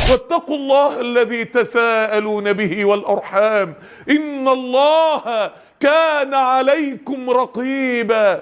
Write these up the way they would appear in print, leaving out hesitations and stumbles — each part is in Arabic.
واتقوا الله الذي تساءلون به والأرحام إن الله كان عليكم رقيبا.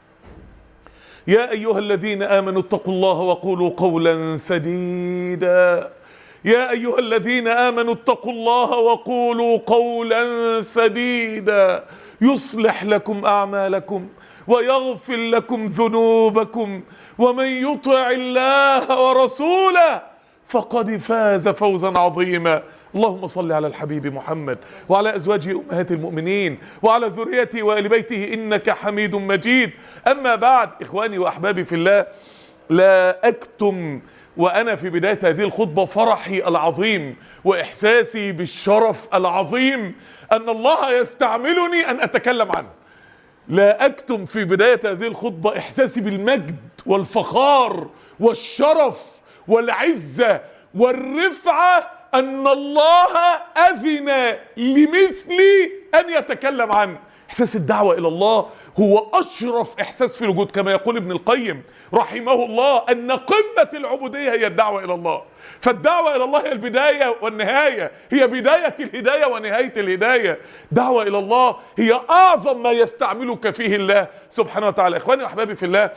يا أيها الذين آمنوا اتقوا الله وقولوا قولا سديدا. يا أيها الذين آمنوا اتقوا الله وقولوا قولا سديدا يصلح لكم أعمالكم ويغفر لكم ذنوبكم ومن يطع الله ورسوله فقد فاز فوزا عظيما. اللهم صل على الحبيب محمد وعلى أزواجه أمهات المؤمنين وعلى ذريته وآل بيته إنك حميد مجيد. أما بعد، إخواني وأحبابي في الله، لا أكتم وأنا في بداية هذه الخطبة فرحي العظيم وإحساسي بالشرف العظيم أن الله يستعملني أن أتكلم عنه. لا أكتم في بداية هذه الخطبة إحساسي بالمجد والفخار والشرف والعزة والرفعة أن الله أذن لمثلي أن يتكلم عنه. إحساس الدعوة إلى الله هو أشرف إحساس في الوجود، كما يقول ابن القيم رحمه الله أن قمة العبودية هي الدعوة إلى الله. فالدعوة إلى الله هي البداية والنهاية، هي بداية الهداية ونهاية الهداية. دعوة إلى الله هي أعظم ما يستعملك فيه الله سبحانه وتعالى. إخواني وأحبابي في الله،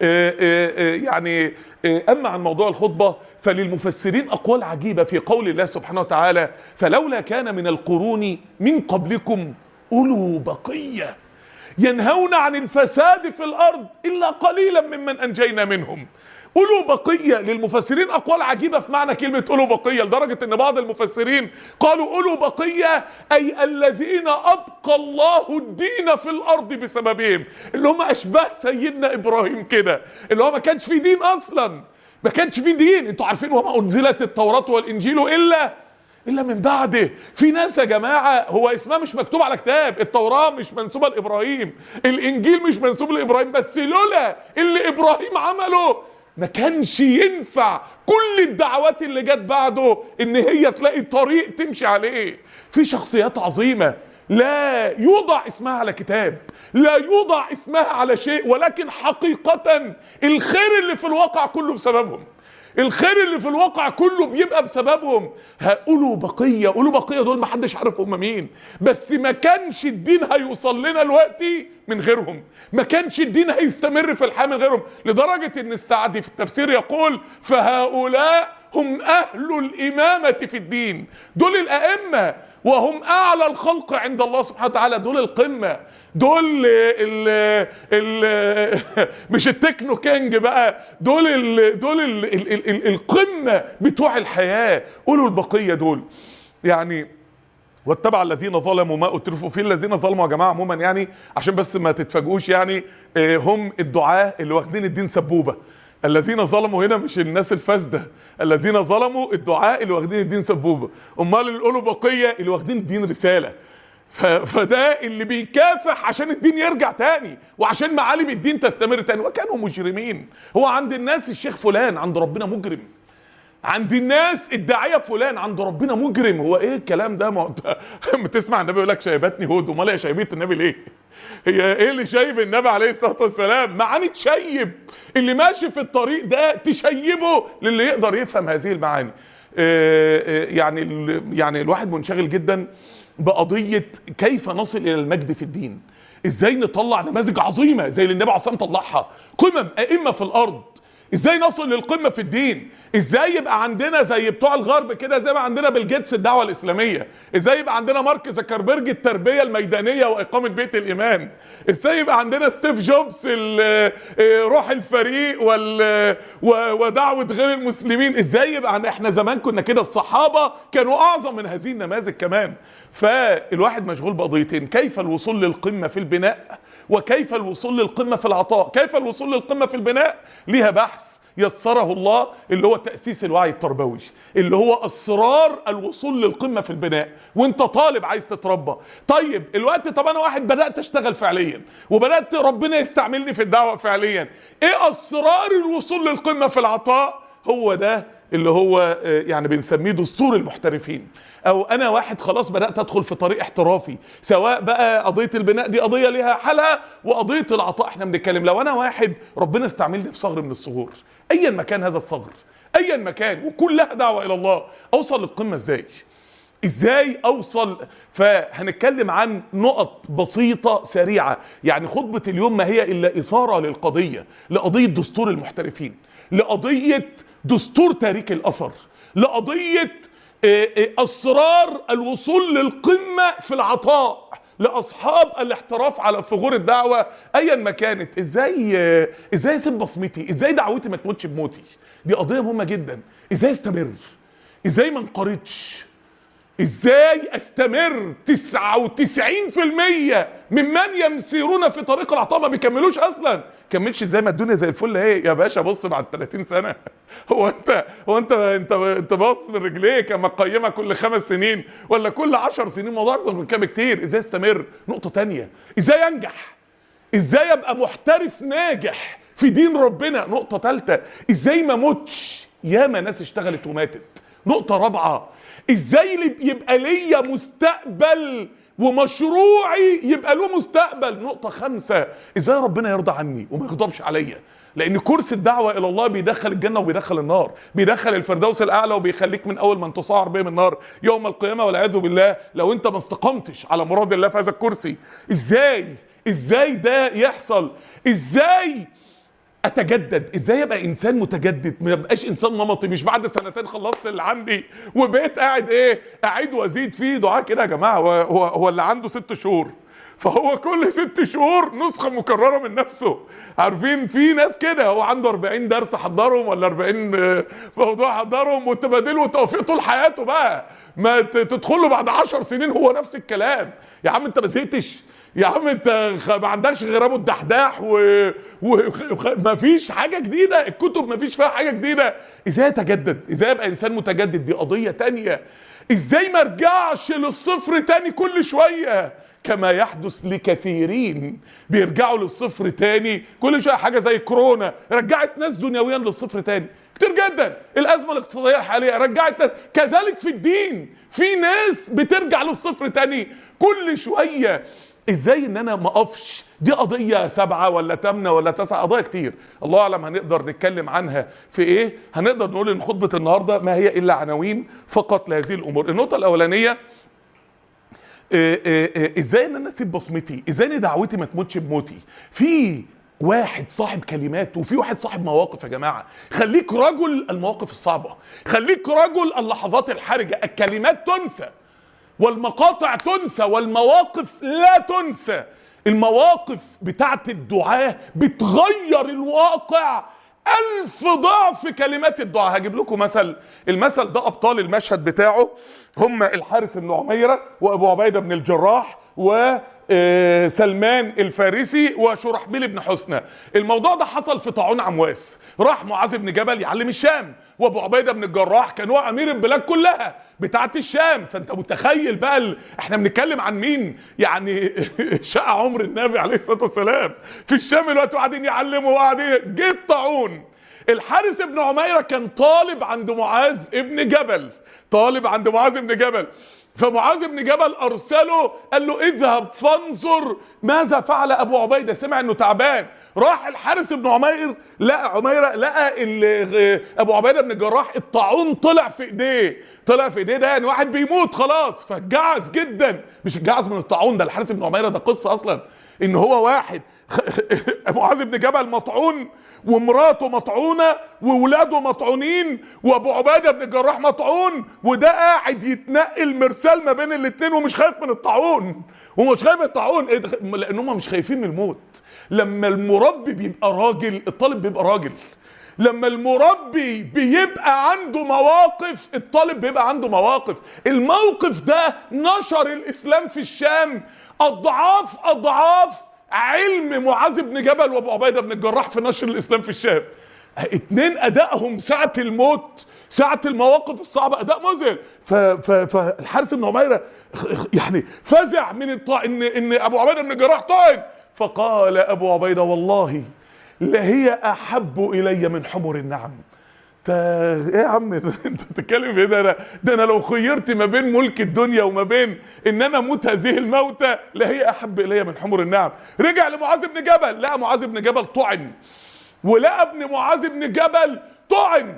أما عن موضوع الخطبة فللمفسرين أقوال عجيبة في قول الله سبحانه وتعالى: فلولا كان من القرون من قبلكم أولو بقية ينهون عن الفساد في الأرض إلا قليلا ممن أنجينا منهم. أولو بقية للمفسرين أقوال عجيبة في معنى كلمة أولو بقية، لدرجة أن بعض المفسرين قالوا أولو بقية أي الذين أبقى الله الدين في الأرض بسببهم، اللي هم أشباه سيدنا إبراهيم كده، اللي هو ما كانش في دين أصلا، ما كانش في دين. انتوا عارفين وما أنزلت التوراة والإنجيل إلا من بعده. في ناس يا جماعة هو اسمها مش مكتوب على كتاب، التوراة مش منسوبة لإبراهيم، الإنجيل مش منسوب لإبراهيم، بس لولا اللي إبراهيم عمله ما كانش ينفع كل الدعوات اللي جت بعده ان هي تلاقي طريق تمشي عليه. في شخصيات عظيمة لا يوضع اسمها على كتاب، لا يوضع اسمها على شيء، ولكن حقيقة الخير اللي في الواقع كله بسببهم، الخير اللي في الواقع كله بيبقى بسببهم. أولو بقية، أولو بقية دول ما حدش عارف هم مين، بس ما كانش الدين هيوصل لنا دلوقتي من غيرهم، ما كانش الدين هيستمر في الحياة من غيرهم. لدرجة ان السعدي في التفسير يقول: فهؤلاء هم أهل الإمامة في الدين، دول الأئمة وهم أعلى الخلق عند الله سبحانه وتعالى، دول القمة، دول مش التكنو كينج بقى، دول القمة بتوع الحياة. أولو البقية دول يعني واتبع الذين ظلموا ما اترفوا فيه. الذين ظلموا يا جماعه عموما يعني عشان بس ما تتفاجئوش يعني هم الدعاة اللي واخدين الدين سبوبه. الذين ظلموا هنا مش الناس الفاسده، الذين ظلموا الدعاة اللي واخدين الدين سبوبه. امال اللي يقولوا بقيه اللي واخدين الدين رساله. فده اللي بيكافح عشان الدين يرجع تاني وعشان معالم الدين تستمر تاني. وكانوا مجرمين. هو عند الناس الشيخ فلان، عند ربنا مجرم. عند الناس الداعية فلان، عند ربنا مجرم. هو ايه الكلام ده؟ ما انت تسمع النبي يقول لك شيبتني هود، امال هي شيبت النبي ليه؟ هي ايه اللي شايب النبي عليه الصلاه والسلام؟ معاني تشيب اللي ماشي في الطريق ده، تشيبه للي يقدر يفهم هذه المعاني. يعني الواحد منشغل جدا بقضيه كيف نصل الى المجد في الدين، ازاي نطلع نماذج عظيمه زي اللي النبي عليه الصلاه والسلام طلعها، قمم ائمه في الارض. ازاي نصل للقمه في الدين؟ ازاي يبقى عندنا زي بتوع الغرب كده، زي ما عندنا بيل جيتس الدعوه الاسلاميه، ازاي يبقى عندنا مارك زكربرج التربيه الميدانيه واقامه بيت الايمان، ازاي يبقى عندنا ستيف جوبز روح الفريق ودعوه غير المسلمين، ازاي يبقى احنا زمان كنا كده، الصحابه كانوا اعظم من هذه النماذج كمان. فالواحد مشغول بقضيتين: كيف الوصول للقمه في البناء، وكيف الوصول للقمة في العطاء. كيف الوصول للقمة في البناء ليها بحث يسره الله، اللي هو تأسيس الوعي التربوي، اللي هو أسرار الوصول للقمة في البناء وانت طالب عايز تتربى. طيب الوقت، طب انا واحد بدأت اشتغل فعليا وبدأت ربنا يستعملني في الدعوة فعليا، ايه أسرار الوصول للقمة في العطاء؟ هو ده اللي هو يعني بنسميه دستور المحترفين. او انا واحد خلاص بدأت ادخل في طريق احترافي، سواء بقى قضية البناء دي قضية ليها حالها، وقضية العطاء احنا بنتكلم. لو انا واحد ربنا استعملني في صغر من الصغور، ايا ما كان هذا الصغر، ايا مكان، وكلها دعوه الى الله. اوصل للقمه ازاي اوصل؟ فهنتكلم عن نقط بسيطه سريعه. يعني خطبه اليوم ما هي الا اثاره للقضيه، لقضيه دستور المحترفين، لقضيه دستور تاريخ الاثر، لقضيه اسرار الوصول للقمه في العطاء لاصحاب الاحتراف على ثغور الدعوه ايا ما كانت. ازاي اسيب بصمتي؟ ازاي دعوتي ما تموتش بموتي؟ دي قضيه مهمه جدا. ازاي استمر؟ ازاي ما انقرضش؟ ازاي استمر؟ 99% ممن يمسيرون في طريق العطاء ما بيكملوش اصلا. كملش ازاي ما الدنيا زي الفل اهي يا باشا. بص بعد 30 سنه هو انت باص من رجليك اما تقيمها كل 5 سنين ولا كل 10 سنين؟ الموضوع اكبر من كده بكتير. ازاي استمر؟ نقطه تانية، ازاي انجح؟ ازاي ابقى محترف ناجح في دين ربنا؟ نقطه ثالثه، ازاي ما اموتش؟ ياما ناس اشتغلت وماتت. نقطه رابعه، ازاي يبقى ليا مستقبل ومشروعي يبقى له مستقبل؟ نقطة 5، ازاي ربنا يرضى عني وما يغضبش عليا؟ لان كرسي الدعوة الى الله بيدخل الجنة وبيدخل النار، بيدخل الفردوس الاعلى وبيخليك من اول من تصعر بهم النار يوم القيامة والعياذ بالله لو انت ما استقمتش على مراد الله في هذا الكرسي. ازاي ده يحصل؟ ازاي اتجدد؟ ازاي ابقى انسان متجدد؟ ما يبقاش انسان نمطي، مش بعد 2 خلصت اللي عندي وبقيت قاعد اعيد وازيد فيه دعاء كده. يا جماعه هو اللي عنده 6 شهور فهو كل 6 شهور نسخه مكرره من نفسه. عارفين في ناس كده هو عنده 40 درس حضرهم ولا 40 موضوع حضرهم وتبادله وتوفيق طول حياته. بقى ما تدخله بعد 10 سنين هو نفس الكلام. يا عم انت ما زهقتش؟ يا عم انت ما عندكش غير ابو الدحداح وما فيش حاجه جديده؟ الكتب ما فيش فيها حاجه جديده. ازاي اتجدد؟ ازاي ابقى انسان متجدد؟ دي قضيه تانية. ازاي ما ارجعش للصفر تاني كل شويه كما يحدث لكثيرين؟ بيرجعوا للصفر تاني كل شويه. حاجه زي كورونا رجعت ناس دنيويا للصفر تاني كتير جدا. الازمه الاقتصاديه الحاليه رجعت ناس. كذلك في الدين في ناس بترجع للصفر تاني كل شويه. ازاي ان انا ما اقفش؟ دي قضيه 7 ولا 8 ولا 9، قضايا كتير الله اعلم هنقدر نتكلم عنها في ايه. هنقدر نقول ان خطبه النهارده ما هي الا عناوين فقط لهذه الامور. النقطه الاولانيه ازاي ان انا اسيب بصمتي؟ ازاي ان دعوتي ما تموتش بموتي؟ في واحد صاحب كلمات وفي واحد صاحب مواقف. يا جماعه خليك رجل المواقف الصعبه، خليك رجل اللحظات الحرجه. الكلمات تنسى والمقاطع تنسى والمواقف لا تنسى. المواقف بتاعت الدعاة بتغير الواقع 1000 ضعف كلمات الدعاء. هجيب لكم المثل ده أبطال المشهد بتاعه هم الحارس بن عميرة وأبو عبيدة بن الجراح وسلمان الفارسي وشرحبيل بن حسنة. الموضوع ده حصل في طاعون عمواس. راح معاذ بن جبل يعلم الشام، وابو عبيدة بن الجراح كان هو امير البلاد كلها بتاعت الشام. فانت متخيل بقى احنا بنتكلم عن مين؟ يعني شقى عمر النبي عليه الصلاه والسلام في الشام الوقت وقاعدين يعلموا وقاعدين. جه الطاعون. الحارس بن عميرة كان طالب عند معاذ بن جبل. فمعاذ بن جبل ارسله قال له اذهب فانظر ماذا فعل ابو عبيده. سمع انه تعبان. راح الحارس بن عمير لقى ابو عبيده بن الجراح الطاعون طلع في ايديه ده يعني واحد بيموت خلاص. فجعز جدا، مش الجعز من الطاعون ده. الحارس بن عمير ده قصه اصلا ان هو واحد معاذ بن جبل مطعون ومراته مطعونه وولاده مطعونين وابو عبيده بن الجراح مطعون، وده قاعد يتنقل مرسال ما بين الاثنين ومش خايف من الطاعون. لان هم مش خايفين من الموت. لما المربي بيبقى راجل الطالب بيبقى راجل. لما المربي بيبقى عنده مواقف الطالب بيبقى عنده مواقف. الموقف ده نشر الاسلام في الشام اضعاف علم معاذ بن جبل وابو عبيده بن الجراح في نشر الاسلام في الشام. 2 ادائهم ساعه الموت ساعه المواقف الصعبه اداء مذهل. فالحارس بن عميره يعني فزع من ان ابو عبيده بن الجراح طعن. فقال ابو عبيده والله لهي احب الي من حمر النعم. ايه يا عم انت بتتكلم في ايه؟ ده انا لو خيرت ما بين ملك الدنيا وما بين ان انا اموت هذه الموتة لهي احب الي من حمر النعم. رجع لمعاذ بن جبل لقى معاذ بن جبل طعن، ولقى ابن معاذ بن جبل طعن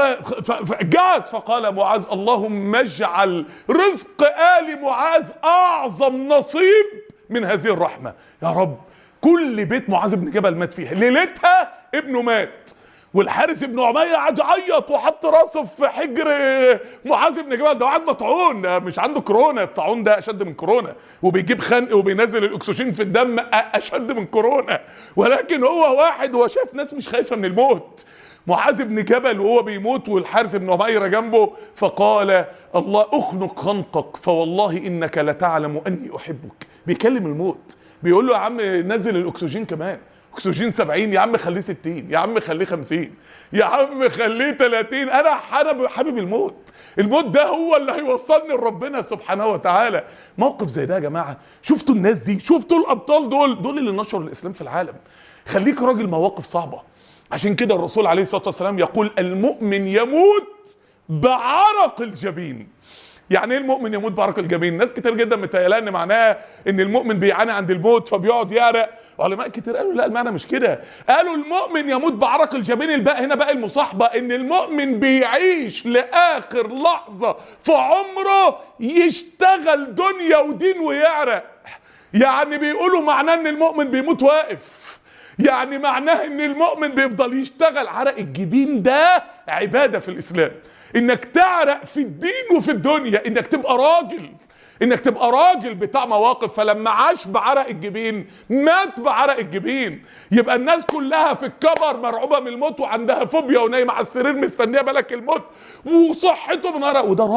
فجاز، فقال معاذ اللهم اجعل رزق آل معاذ أعظم نصيب من هذه الرحمة يا رب. كل بيت معاذ بن جبل مات فيها، ليلتها ابنه مات، والحارث بن عمية قعد يعيط وحط راسه في حجر معاذ بن جبل. ده قاعد مطعون، ده مش عنده كورونا، الطاعون ده اشد من كورونا، وبيجيب خنق وبينزل الاكسجين في الدم اشد من كورونا، ولكن هو واحد هو شايف ناس مش خايفه من الموت. معاذ بن جبل وهو بيموت والحارث بن عمير جنبه، فقال الله اخنق خنقك فوالله انك لتعلم اني احبك. بيكلم الموت، بيقول له يا عم نزل الاكسجين كمان، اكسجين 70، يا عم خليه 60، يا عم خليه 50، يا عم خليه 30. انا حابب الموت. الموت ده هو اللي هيوصلني لربنا سبحانه وتعالى. موقف زي ده يا جماعه، شفتوا الناس دي، شفتوا الابطال دول اللي نشروا الاسلام في العالم. خليك راجل، مواقف صعبه. عشان كده الرسول عليه الصلاه والسلام يقول المؤمن يموت بعرق الجبين. يعني ايه المؤمن يموت بعرق الجبين؟ ناس كتير جدا متهيألها ان معناها ان المؤمن بيعاني عند الموت فبيقعد يعرق. علماء كتير قالوا لا، المعنى مش كده. قالوا المؤمن يموت بعرق الجبين. الباء هنا باء المصاحبه، ان المؤمن بيعيش لاخر لحظه في عمره يشتغل دنيا ودين ويعرق. يعني بيقولوا معناه ان المؤمن بيموت واقف، يعني معناه ان المؤمن بيفضل يشتغل. عرق الجبين ده عباده في الاسلام، انك تعرق في الدين وفي الدنيا، انك تبقى راجل، انك تبقى راجل بتاع مواقف. فلما عاش بعرق الجبين مات بعرق الجبين. يبقى الناس كلها في الكبر مرعوبه من الموت وعندها فوبيا ونايمه على السرير مستنيه ملك الموت وصحته بنار، وده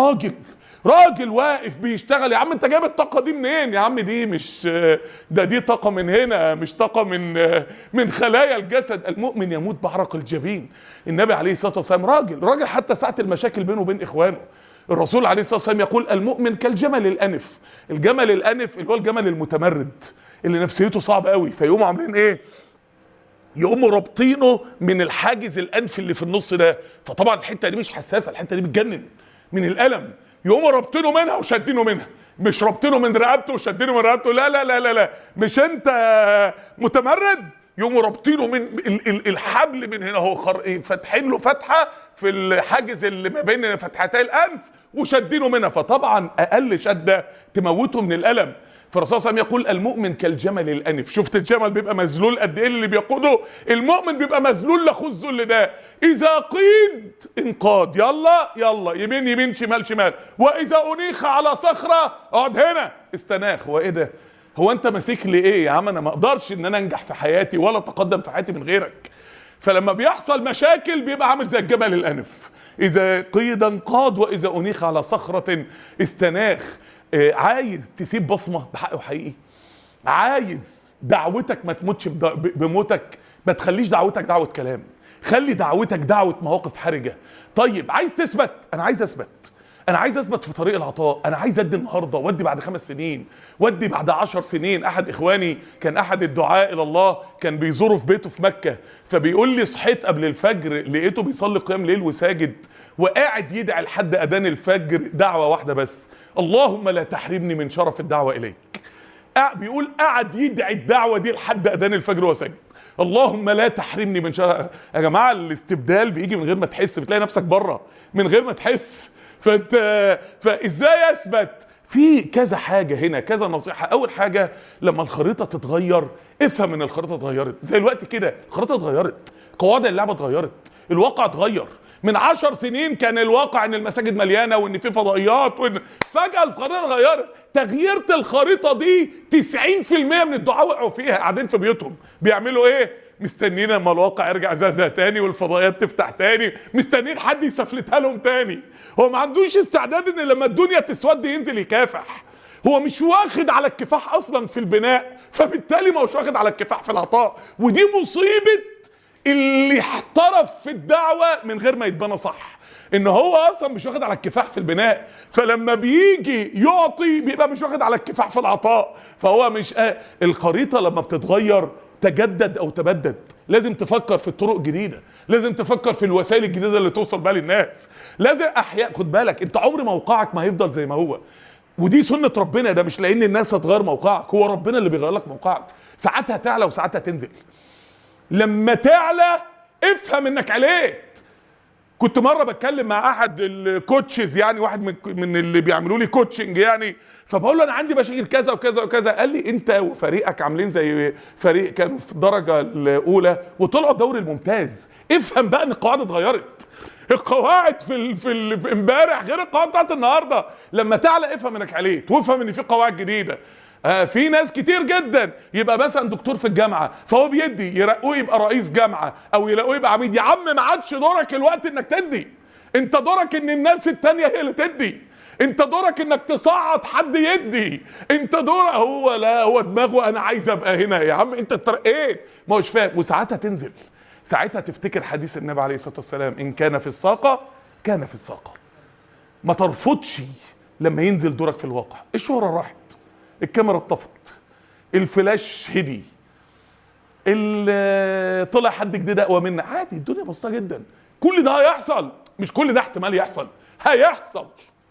راجل واقف بيشتغل. يا عم انت جايب الطاقه دي منين يا عم؟ دي مش دي طاقه من هنا، مش طاقه من خلايا الجسد. المؤمن يموت بعرق الجبين. النبي عليه الصلاه والسلام راجل حتى ساعه المشاكل بينه وبين اخوانه. الرسول عليه الصلاه والسلام يقول المؤمن كالجمل الانف. الجمل الانف اللي هو الجمل المتمرد اللي نفسيته صعبه قوي، فيقوموا عاملين ايه؟ يقوموا رابطينه من الحاجز الانف اللي في النص ده. فطبعا الحته دي مش حساسه، الحته دي بتجنن من الالم. يقوموا رابطينه منها وشادينه منها، مش رابطينه من رقبته وشادينه من رقبته، لا لا لا لا لا، مش انت متمرد. يقوموا رابطينه من الحبل من هنا، هو فاتحين له فتحه في الحاجز اللي ما بين فتحتي الانف وشادينه منها. فطبعا اقل شده تموته من الالم. فالرسول صلى الله عليه وسلم يقول المؤمن كالجمل الانف. شفت الجمل بيبقى مذلول قد ايه اللي بيقوده؟ المؤمن بيبقى مذلول لاخوه الذل ده. اذا قيد انقاد، يلا يلا، يمين يمين شمال شمال. واذا انيخ على صخره اقعد هنا استناخ. وايه ده؟ هو انت ماسك لي ايه يا عم؟ انا ما اقدرش ان انا انجح في حياتي ولا اتقدم في حياتي من غيرك. فلما بيحصل مشاكل بيبقى عامل زي الجبل الانف، اذا قيد انقاد واذا انيخ على صخره استناخ. عايز تسيب بصمه بحقه حقيقي؟ عايز دعوتك ما تموتش بموتك؟ ما تخليش دعوتك دعوه كلام، خلي دعوتك دعوه مواقف حرجه. طيب عايز تثبت؟ انا عايز اثبت في طريق العطاء. انا عايز ادي النهارده وادي بعد 5 سنين وادي بعد 10 سنين. احد اخواني كان احد الدعاء الى الله، كان بيزوره في بيته في مكه، فبيقول لي صحيت قبل الفجر لقيته بيصلي قيام ليل وساجد وقاعد يدعي لحد اذان الفجر دعوه واحده بس: اللهم لا تحرمني من شرف الدعوه اليك. بيقول قعد يدعي الدعوه دي لحد اذان الفجر وسجد: اللهم لا تحرمني من شرف. يا جماعه الاستبدال بيجي من غير ما تحس، بتلاقي نفسك بره من غير ما تحس. فازاي اثبت؟ في كذا حاجه هنا، كذا نصيحه. اول حاجه لما الخريطه تتغير افهم ان الخريطه اتغيرت. زي الوقت كده الخريطه اتغيرت، قواعد اللعبه اتغيرت، الواقع اتغير. من 10 سنين كان الواقع ان المساجد مليانه وان في فضائيات، وان فجاه الخريطه اتغيرت. تغيير الخريطه دي 90% من الدعاة وقعوا فيها، قاعدين في بيوتهم بيعملوا ايه؟ مستنيين اما الواقع يرجع زي تاني والفضائيات تفتح تاني، مستنيين حد يسفلتها لهم تاني. هو ما عندوش استعداد ان لما الدنيا تسود ينزل يكافح. هو مش واخد على الكفاح اصلا في البناء، فبالتالي ما هوش واخد على الكفاح في العطاء. ودي مصيبه اللي احترف في الدعوه من غير ما يتبنى صح، ان هو اصلا مش واخد على الكفاح في البناء، فلما بيجي يعطي بيبقى مش واخد على الكفاح في العطاء. فهو مش الخريطه لما بتتغير تجدد او تبدد، لازم تفكر في الطرق الجديده، لازم تفكر في الوسائل الجديده اللي توصل بها للناس. لازم خد بالك انت عمر موقعك ما هيفضل زي ما هو، ودي سنه ربنا. ده مش لان الناس هتغير موقعك، هو ربنا اللي بيغير لك موقعك. ساعات هتعلى وساعات هتنزل. لما تعلى افهم انك عليت، كنت مره بتكلم مع احد الكوتشز، يعني واحد من اللي بيعملوا لي كوتشنج يعني، فبقول له انا عندي مشاكل كذا وكذا وكذا. قال لي انت وفريقك عاملين زي فريق كانوا في الدرجه الاولى وطلعوا الدوري الممتاز. افهم بقى ان القواعد اتغيرت. القواعد في امبارح غير القواعد بتاعت النهارده. لما تعلى افهم انك عليت، وافهم ان في قواعد جديده. في ناس كتير جدا يبقى مثلا دكتور في الجامعه فهو بيدي، يرقوه يبقى رئيس جامعه او يلاقوه يبقى عميد. يا عم ما عادش دورك الوقت انك تدي، انت دورك ان الناس التانيه هي اللي تدي. انت دورك انك تصعد حد يدي. انت دورك هو لا هو دماغه انا عايز ابقى هنا. يا عم انت اترقيت ما هوش فاهم. وساعتها تنزل، ساعتها تفتكر حديث النبي عليه الصلاه والسلام ان كان في الساقه كان في الساقه. ما ترفضش لما ينزل دورك في الواقع. الشهره راحت، الكاميرا اتطفت، الفلاش هدي، طلع حد جديد اقوى منا، عادي الدنيا بسيطه جدا. كل ده هيحصل، مش كل ده احتمال يحصل، هيحصل.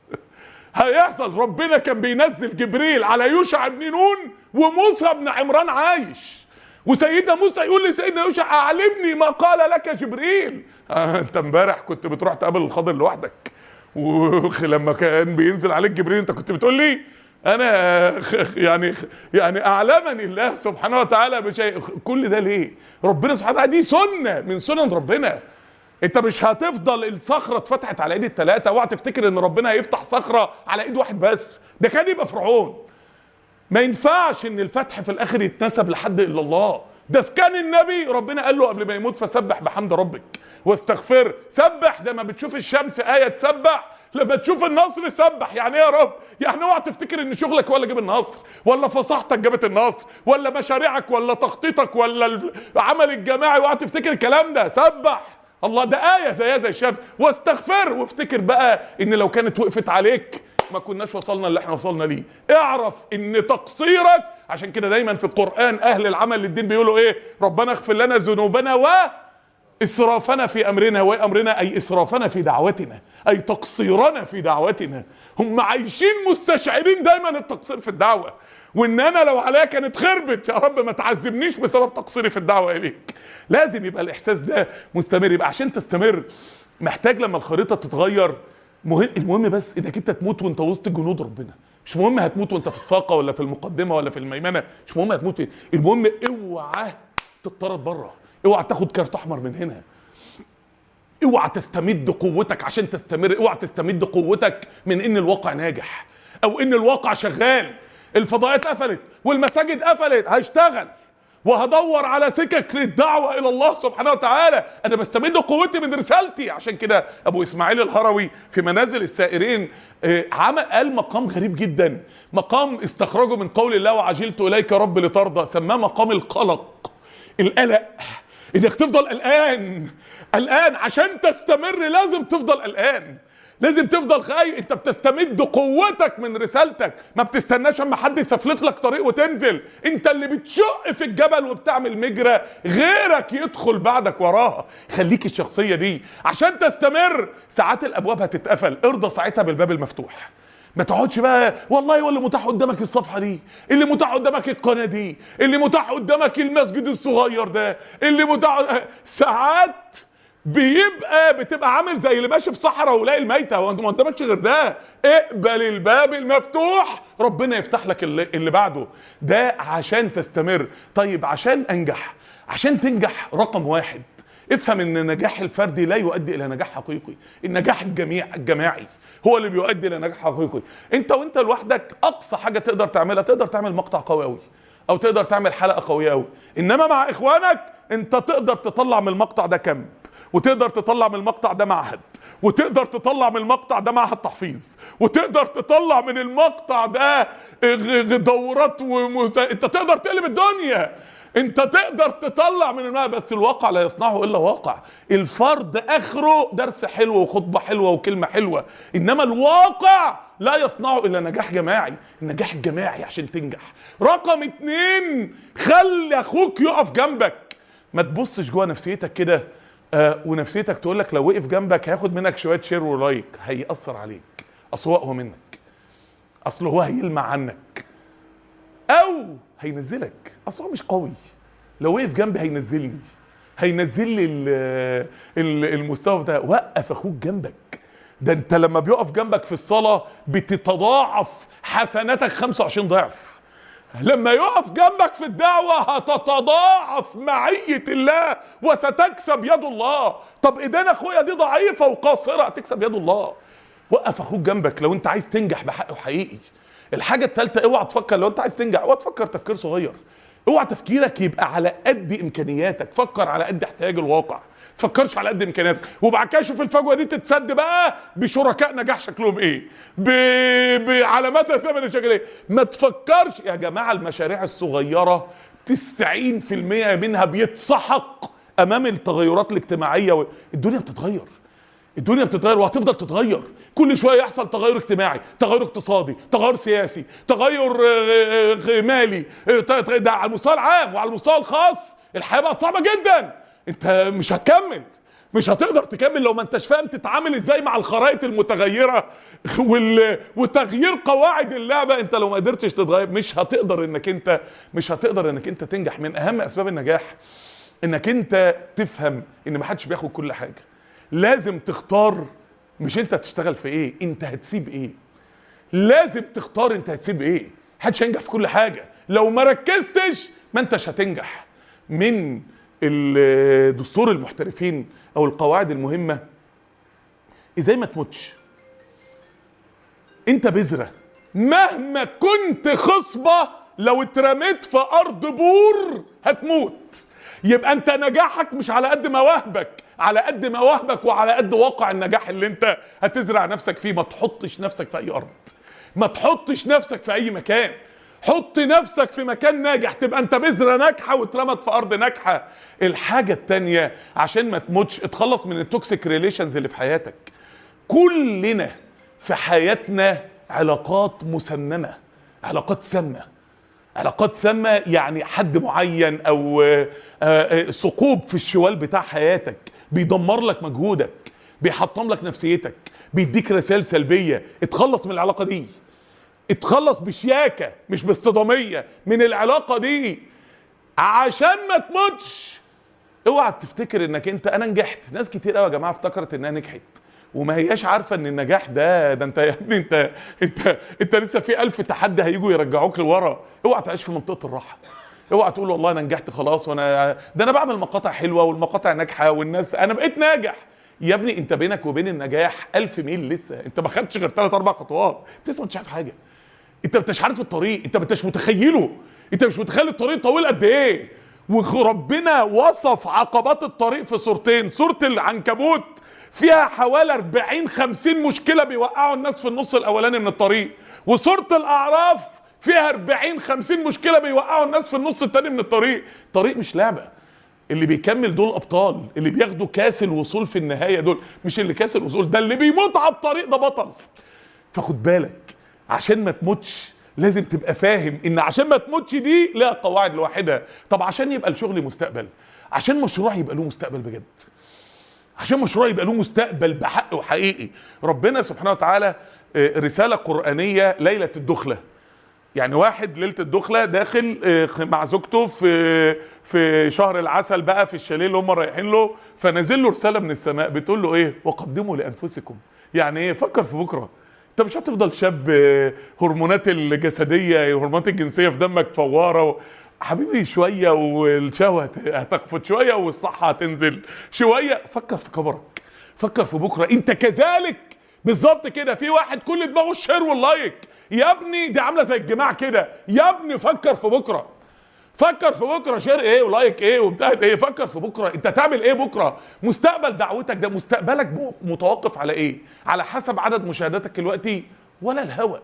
هيحصل. ربنا كان بينزل جبريل على يوشع بن نون وموسى بن عمران عايش، وسيدنا موسى يقول لسيدنا يوشع اعلمني ما قال لك جبريل. انت امبارح كنت بتروح تقابل الخضر لوحدك، ولما كان بينزل عليك جبريل انت كنت بتقول لي انا يعني اعلمني الله سبحانه وتعالى بشيء. كل ده ليه؟ ربنا سبحانه وتعالى دي سنه من سنن ربنا. انت مش هتفضل الصخره اتفتحت على ايد الثلاثه. اوعى تفتكر ان ربنا هيفتح صخره على ايد واحد بس، ده كان يبقى فرعون. ما ينفعش ان الفتح في الاخر يتنسب لحد الا الله. ده كان النبي ربنا قال له قبل ما يموت فسبح بحمد ربك واستغفر. سبح زي ما بتشوف الشمس آية تسبح، لما تشوف النصر سبح. يعني ايه يا رب؟ يعني اوعى تفتكر ان شغلك ولا جاب النصر، ولا فصاحتك جابت النصر، ولا مشاريعك، ولا تخطيطك، ولا العمل الجماعي. اوعى تفتكر الكلام ده. سبح الله، ده آية زيها زي الشمس. واستغفر، وافتكر بقى ان لو كانت وقفت عليك ما كناش وصلنا اللي احنا وصلنا ليه. اعرف ان تقصيرك. عشان كده دايما في القرآن اهل العمل للدين بيقولوا ايه؟ ربنا اغفر لنا ذنوبنا واسرافنا في امرنا. وامرنا اي اسرافنا في دعوتنا، اي تقصيرنا في دعوتنا. هم عايشين مستشعرين دايما التقصير في الدعوة، وان انا لو عليا كانت خربت. يا رب ما تعذبنيش بسبب تقصيري في الدعوة اليك. لازم يبقى الاحساس ده مستمر. يبقى عشان تستمر محتاج لما الخريطة تتغير المهم بس انك انت تموت وانت وسط جنود ربنا. مش مهم هتموت وانت في الساقه ولا في المقدمه ولا في الميمنه، مش مهم هتموت فين. المهم اوعى تطرد بره، اوعى تاخد كارت احمر من هنا، اوعى تستمد قوتك عشان تستمر. اوعى تستمد قوتك من ان الواقع ناجح او ان الواقع شغال. الفضائيات قفلت والمساجد قفلت، هشتغل وهدور على سكك للدعوة إلى الله سبحانه وتعالى. أنا بستمد قوتي من رسالتي. عشان كده أبو إسماعيل الهروي في منازل السائرين قال مقام غريب جدا، مقام استخرجه من قول الله وعجلت إليك رب لترضى. سماه مقام القلق، القلق. إنك تفضل قلقان. قلقان عشان تستمر لازم تفضل قلقان، لازم تفضل خايف. انت بتستمد قوتك من رسالتك، ما بتستناش اما حد يسفلت لك طريق وتنزل. انت اللي بتشق في الجبل وبتعمل مجرى غيرك يدخل بعدك وراها. خليك الشخصية دي عشان تستمر. ساعات الابواب هتتقفل، ارضى ساعتها بالباب المفتوح. ما تقعدش بقى والله واللي متاح قدامك الصفحه دي، اللي متاح قدامك القناه دي، اللي متاح قدامك المسجد الصغير ده، اللي متاح. ساعات بتبقى عامل زي اللي ماشي في صحراء ولاقي الميتة، هو انت ما قدامكش غير ده. اقبل الباب المفتوح، ربنا يفتح لك اللي بعده. ده عشان تستمر. طيب عشان انجح، عشان تنجح رقم واحد افهم ان النجاح الفردي لا يؤدي الى نجاح حقيقي. النجاح الجماعي هو اللي بيؤدي الى نجاح حقيقي. انت وانت لوحدك اقصى حاجة تقدر تعملها، تقدر تعمل مقطع قوي قوي او تقدر تعمل حلقة قوية قوي. انما مع اخوانك انت تقدر تطلع من المقطع ده كم، وتقدر تطلع من المقطع ده معهد، وتقدر تطلع من المقطع ده معهد تحفيظ، وتقدر تطلع من المقطع ده دورات انت تقدر تقلب الدنيا. انت تقدر تطلع من الماء، بس الواقع لا يصنعه الا واقع. الفرد اخره درس حلو وخطبة حلوة وكلمة حلوة، انما الواقع لا يصنعه الا نجاح جماعي. النجاح الجماعي عشان تنجح. رقم 2 خلي اخوك يقف جنبك. ما تبصش جوه نفسيتك كده ونفسيتك تقول لك لو وقف جنبك هياخد منك شويه شير ولايك، هيأثر عليك. اصل هو اقوى منك، اصل هو هيلمع عنك، او هينزلك. اصل هو مش قوي، لو وقف جنبي هينزلني. هينزل لي المستوى ده. وقف اخوك جنبك، ده انت لما بيقف جنبك في الصلاة بتتضاعف حسناتك 25 ضعف. لما يقف جنبك في الدعوة هتتضاعف معية الله وستكسب يد الله. طب ايدينا اخويا دي ضعيفة وقاصرة، هتكسب يد الله. وقف اخوك جنبك لو انت عايز تنجح بحق وحقيقي. الحاجة الثالثة، اوعى تفكر لو انت عايز تنجح اوعى تفكر تفكير صغير. اوعى تفكيرك يبقى على قد امكانياتك، فكر على قد احتياج الواقع، تفكرش على قد امكانياتك. وبعد كده شوف الفجوه دي تتسد بقى بشركاء نجاح شكلهم ايه، على مدى زمن شكل ايه. ما تفكرش يا جماعه، المشاريع الصغيره 90% منها بيتسحق امام التغيرات الاجتماعيه. الدنيا بتتغير، الدنيا بتتغير وهتفضل تتغير. كل شويه يحصل تغير اجتماعي، تغير اقتصادي، تغير سياسي، تغير مالي، ده على المستوى العام. وعلى المستوى الخاص الحياه بقت صعبه جدا. انت مش هتكمل، مش هتقدر تكمل لو ما انتش فاهم تتعامل ازاي مع الخرائط المتغيره وتغيير قواعد اللعبه. انت لو ما قدرتش تتغير مش هتقدر انك انت تنجح. من اهم اسباب النجاح انك انت تفهم ان ما حدش بياخد كل حاجه. لازم تختار، مش انت هتشتغل في ايه، انت هتسيب ايه. لازم تختار انت هتسيب ايه. محدش هينجح في كل حاجه، لو ما ركزتش ما انتش هتنجح. من دستور المحترفين او القواعد المهمه، ازاي ما تموتش. انت بذره مهما كنت خصبه، لو اترميت في ارض بور هتموت. يبقى انت نجاحك مش على قد مواهبك، على قد مواهبك وعلى قد واقع النجاح اللي انت هتزرع نفسك فيه. ما تحطش نفسك في اي ارض، ما تحطش نفسك في اي مكان. حط نفسك في مكان ناجح، تبقى انت بذرة ناجحة واترمت في ارض ناجحة. الحاجة التانية عشان ما تموتش، اتخلص من التوكسيك ريليشنز اللي في حياتك. كلنا في حياتنا علاقات مسممة، علاقات سامة. علاقات سامة يعني حد معين او ثقوب في الشوال بتاع حياتك بيدمر لك مجهودك، بيحطم لك نفسيتك، بيديك رسائل سلبية. اتخلص من العلاقة دي، اتخلص بشياكة مش باصطدامية من العلاقة دي عشان ما تموتش. اوعى تفتكر انك انا نجحت. ناس كتير قوي يا جماعة افتكرت انها نجحت وما هياش عارفة ان النجاح ده انت يا ابني، انت لسه في 1000 تحدي هيجوا يرجعوك لورا. اوعى تعيش في منطقة الراحة. اوعى تقول والله انا نجحت خلاص، انا بعمل مقاطع حلوة والمقاطع ناجحة والناس انا بقيت ناجح. يا ابني انت بينك وبين النجاح 1000 ميل لسه. انت ما خدتش غير 3-4 خطوات، انت لسه مش عارف حاجة. انت مش عارف الطريق، انت مش متخيله، انت مش متخيل الطريق طويل قد ايه. وربنا وصف عقبات الطريق في سورتين. سورة العنكبوت فيها حوالي 40-50 مشكلة بيوقعوا الناس في النص الاولاني من الطريق، وسورة الاعراف فيها 40-50 مشكلة بيوقعوا الناس في النص التاني من الطريق. طريق مش لعبة. اللي بيكمل دول ابطال، اللي بياخدوا كاس الوصول في النهاية دول مش اللي كاس الوصول، ده اللي بيموت على الطريق ده بطل. فخد بالك عشان ما تموتش لازم تبقى فاهم ان عشان ما تموتش دي لها قواعد لوحدها. طب عشان يبقى الشغل مستقبل، عشان مشروع يبقى له مستقبل بجد، عشان مشروع يبقى له مستقبل بحق وحقيقي، ربنا سبحانه وتعالى رسالة قرآنية ليلة الدخلة. يعني واحد ليلة الدخلة داخل مع زوجته في شهر العسل بقى في الشاليه اللي هم رايحين له، فنزل له رسالة من السماء بتقول له ايه؟ وقدموا لأنفسكم. يعني ايه؟ فكر في بكرة. انت مش هتفضل شاب هرمونات الجسدية هرمونات الجنسية في دمك فوارة حبيبي شوية، والشهوة هتخفت شوية، والصحة هتنزل شوية. فكر في كبرك، فكر في بكرة. انت كذلك بالظبط كده. في واحد كل دماغه الشير واللايك. يا ابني دي عاملة زي الجماع كده. يا ابني فكر في بكرة، فكر في بكره. شير ايه ولايك ايه وبتاعت ايه؟ فكر في بكره. انت تعمل ايه بكره؟ مستقبل دعوتك ده مستقبلك متوقف على ايه؟ على حسب عدد مشاهداتك دلوقتي ولا الهوى؟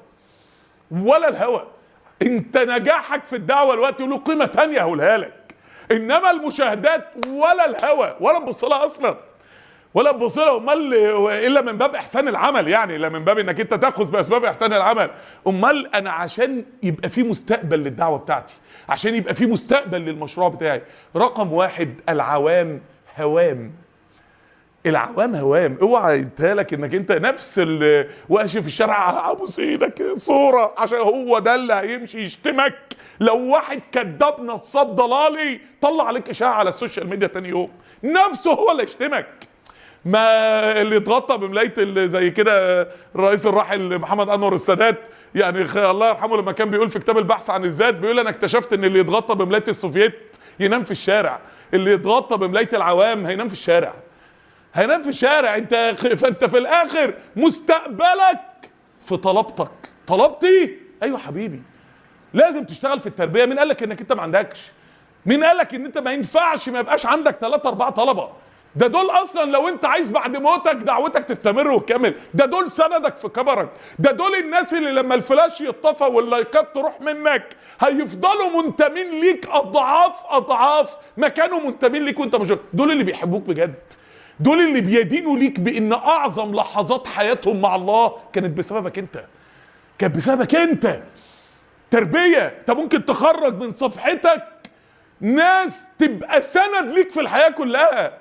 ولا الهوى. انت نجاحك في الدعوه دلوقتي له قيمه تانية هقولها لك، انما المشاهدات ولا الهوى، ولا تبص لها اصلا، ولا تبص لها. امال الا من باب احسان العمل، يعني الا من باب انك انت تاخذ باسباب احسان العمل. امال انا عشان يبقى في مستقبل للدعوه بتاعتي، عشان يبقى في مستقبل للمشروع بتاعي، رقم 1 العوام هوام. العوام هوام. اوعى ينتهالك انك انت نفس اللي واقف في الشارع ابوس ايدك صوره عشان هو ده اللي هيمشي يشتمك. لو واحد كذاب نصاب ضلالي طلع عليك اشاعه على السوشيال ميديا تاني يوم نفسه هو اللي يشتمك. ما اللي اتغطى بملايه اللي زي كده الرئيس الراحل محمد انور السادات، يعني الله يرحمه، لما كان بيقول في كتاب البحث عن الذات بيقول انا اكتشفت ان اللي يتغطى بملايه السوفييت ينام في الشارع، اللي يتغطى بملايه العوام هينام في الشارع. هينام في الشارع. فانت في الاخر مستقبلك في طلبتك. طلبتي ايوه حبيبي لازم تشتغل في التربيه. مين قالك انك انت ما عندكش؟ مين قالك ان انت ما ينفعش ما يبقاش عندك 3 4 طلبه؟ ده دول اصلا لو انت عايز بعد موتك دعوتك تستمر وتكمل، ده دول سندك في كبرك، ده دول الناس اللي لما الفلاش يطفى واللايكات تروح منك هيفضلوا منتمين ليك اضعاف ما كانوا منتمين ليك وانت مش. دول اللي بيحبوك بجد، دول اللي بيدينوا ليك بان اعظم لحظات حياتهم مع الله كانت بسببك انت، كانت بسببك انت. تربيه انت ممكن تخرج من صفحتك ناس تبقى سند ليك في الحياه كلها.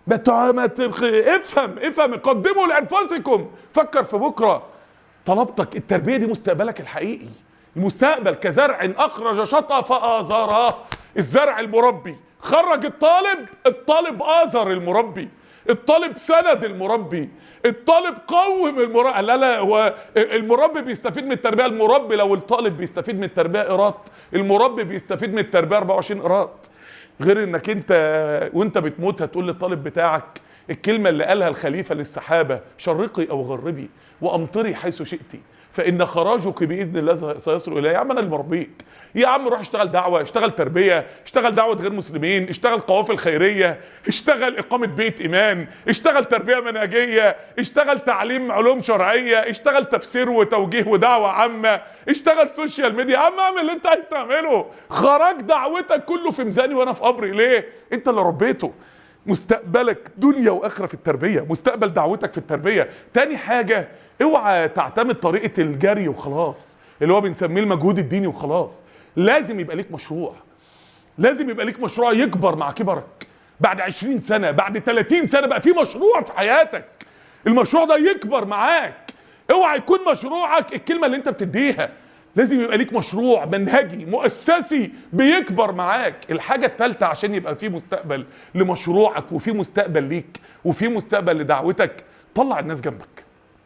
افهم قدموا لانفسكم، فكر في بكره. طلبتك التربيه دي مستقبلك الحقيقي. المستقبل كزرع اخرج شطأ فآزره. الزرع المربي خرج الطالب آزر المربي، الطالب سند المربي، الطالب قوم المربي. لا هو المربي بيستفيد من التربيه. المربي لو الطالب بيستفيد من التربيه قيراط، المربي بيستفيد من التربيه 24 قيراط. غير انك انت وانت بتموت هتقول للطالب بتاعك الكلمه اللي قالها الخليفه للسحابه: شرقي او غربي وامطري حيث شئتي فان خراجك باذن الله سيصل الي. يا عم انا اللي مربيك، يا عم روح اشتغل دعوه، اشتغل تربيه، اشتغل دعوه غير مسلمين، اشتغل قوافل خيريه، اشتغل اقامه بيت ايمان، اشتغل تربيه منهجيه، اشتغل تعليم علوم شرعيه، اشتغل تفسير وتوجيه ودعوه عامه، اشتغل سوشيال ميديا. يا عم اعمل اللي انت عايز تعمله. خراج دعوتك كله في ميزاني وانا في قبري. ليه؟ انت اللي ربيته. مستقبلك دنيا واخره في التربيه، مستقبل دعوتك في التربيه. تاني حاجه، اوعى تعتمد طريقه الجري وخلاص اللي هو بنسميه المجهود الديني وخلاص. لازم يبقى ليك مشروع، لازم يبقى ليك مشروع يكبر مع كبرك. بعد 20 سنه بعد 30 سنه بقى في مشروع في حياتك، المشروع ده يكبر معاك. اوعى يكون مشروعك الكلمه اللي انت بتديها، لازم يبقى ليك مشروع منهجي مؤسسي بيكبر معاك. الحاجة الثالثة عشان يبقى في مستقبل لمشروعك وفي مستقبل ليك وفي مستقبل لدعوتك، طلع الناس جنبك.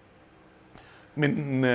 من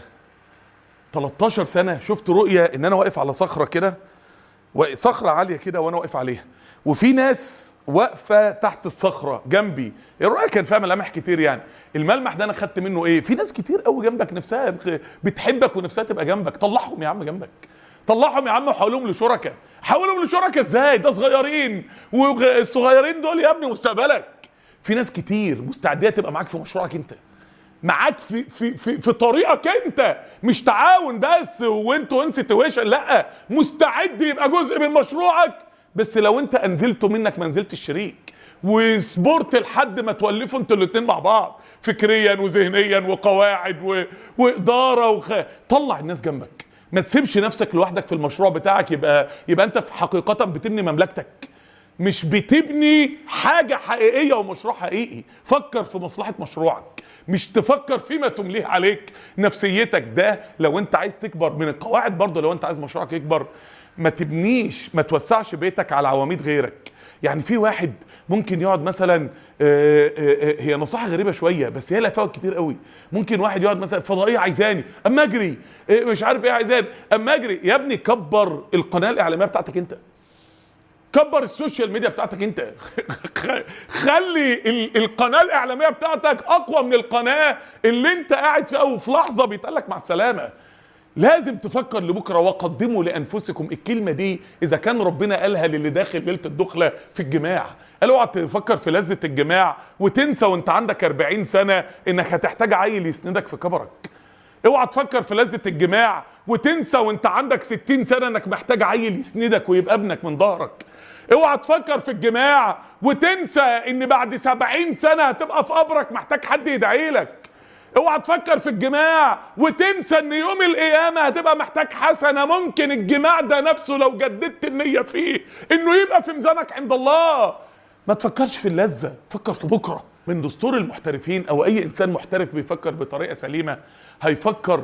13 سنة شفت رؤية ان انا واقف على صخرة كده، صخرة عالية كده وانا واقف عليها، وفي ناس واقفة تحت الصخرة جنبي. الرؤية كان فيها ملامح كتير. يعني الملمح ده انا خدت منه ايه؟ في ناس كتير قوي جنبك نفسها بتحبك ونفسها تبقى جنبك. طلعهم يا عم جنبك، طلعهم يا عم وحولهم لشركاء. حولهم لشركاء ازاي؟ ده صغيرين، والصغيرين دول يا ابني مستقبلك. في ناس كتير مستعدة تبقى معاك في مشروعك انت، معاك في طريقك انت، مش تعاون بس وانتوا ان سيتويشن، لا، مستعد يبقى جزء من مشروعك. بس لو انت انزلته منك منزلة الشريك وسبورت لحد ما تولفوا انتوا الاتنين مع بعض فكريا وذهنيا وقواعد واداره طلع الناس جنبك. ما تسيبش نفسك لوحدك في المشروع بتاعك. يبقى انت في حقيقة بتبني مملكتك، مش بتبني حاجة حقيقية ومشروع حقيقي. فكر في مصلحة مشروعك، مش تفكر فيما تمليه عليك نفسيتك. ده لو انت عايز تكبر. من القواعد برضه لو انت عايز مشروعك يكبر، ما تبنيش، ما توسعش بيتك على عواميد غيرك. يعني في واحد ممكن يقعد مثلا، هي نصيحة غريبة شوية بس هي لها فوائد كتير قوي. ممكن واحد يقعد مثلا فضائية عايزاني اما اجري، مش عارف ايه عايزاني اما اجري. يا ابني كبر القناة الاعلامية بتاعتك انت، كبر السوشيال ميديا بتاعتك انت. خلي القناة الاعلامية بتاعتك اقوى من القناة اللي انت قاعد فيها وفي لحظة بيتقالك مع السلامة. لازم تفكر لبكره. وقدموا لانفسكم، الكلمه دي اذا كان ربنا قالها للي داخل ليله الدخله في الجماع، قال اوعى تفكر في لذه الجماع وتنسى وانت عندك 40 سنه انك هتحتاج عيل يسندك في كبرك. اوعى تفكر في لذه الجماع وتنسى وانت عندك 60 سنه انك محتاج عيل يسندك ويبقى ابنك من ظهرك. اوعى تفكر في الجماع وتنسى ان بعد 70 سنه هتبقى في قبرك محتاج حد يدعي لك. اوعى تفكر في الجماع وتنسى ان يوم القيامة هتبقى محتاج حسنة ممكن الجماع ده نفسه لو جددت النية فيه انه يبقى في ميزانك عند الله. ما تفكرش في اللذة، فكر في بكرة. من دستور المحترفين او اي انسان محترف بيفكر بطريقه سليمه، هيفكر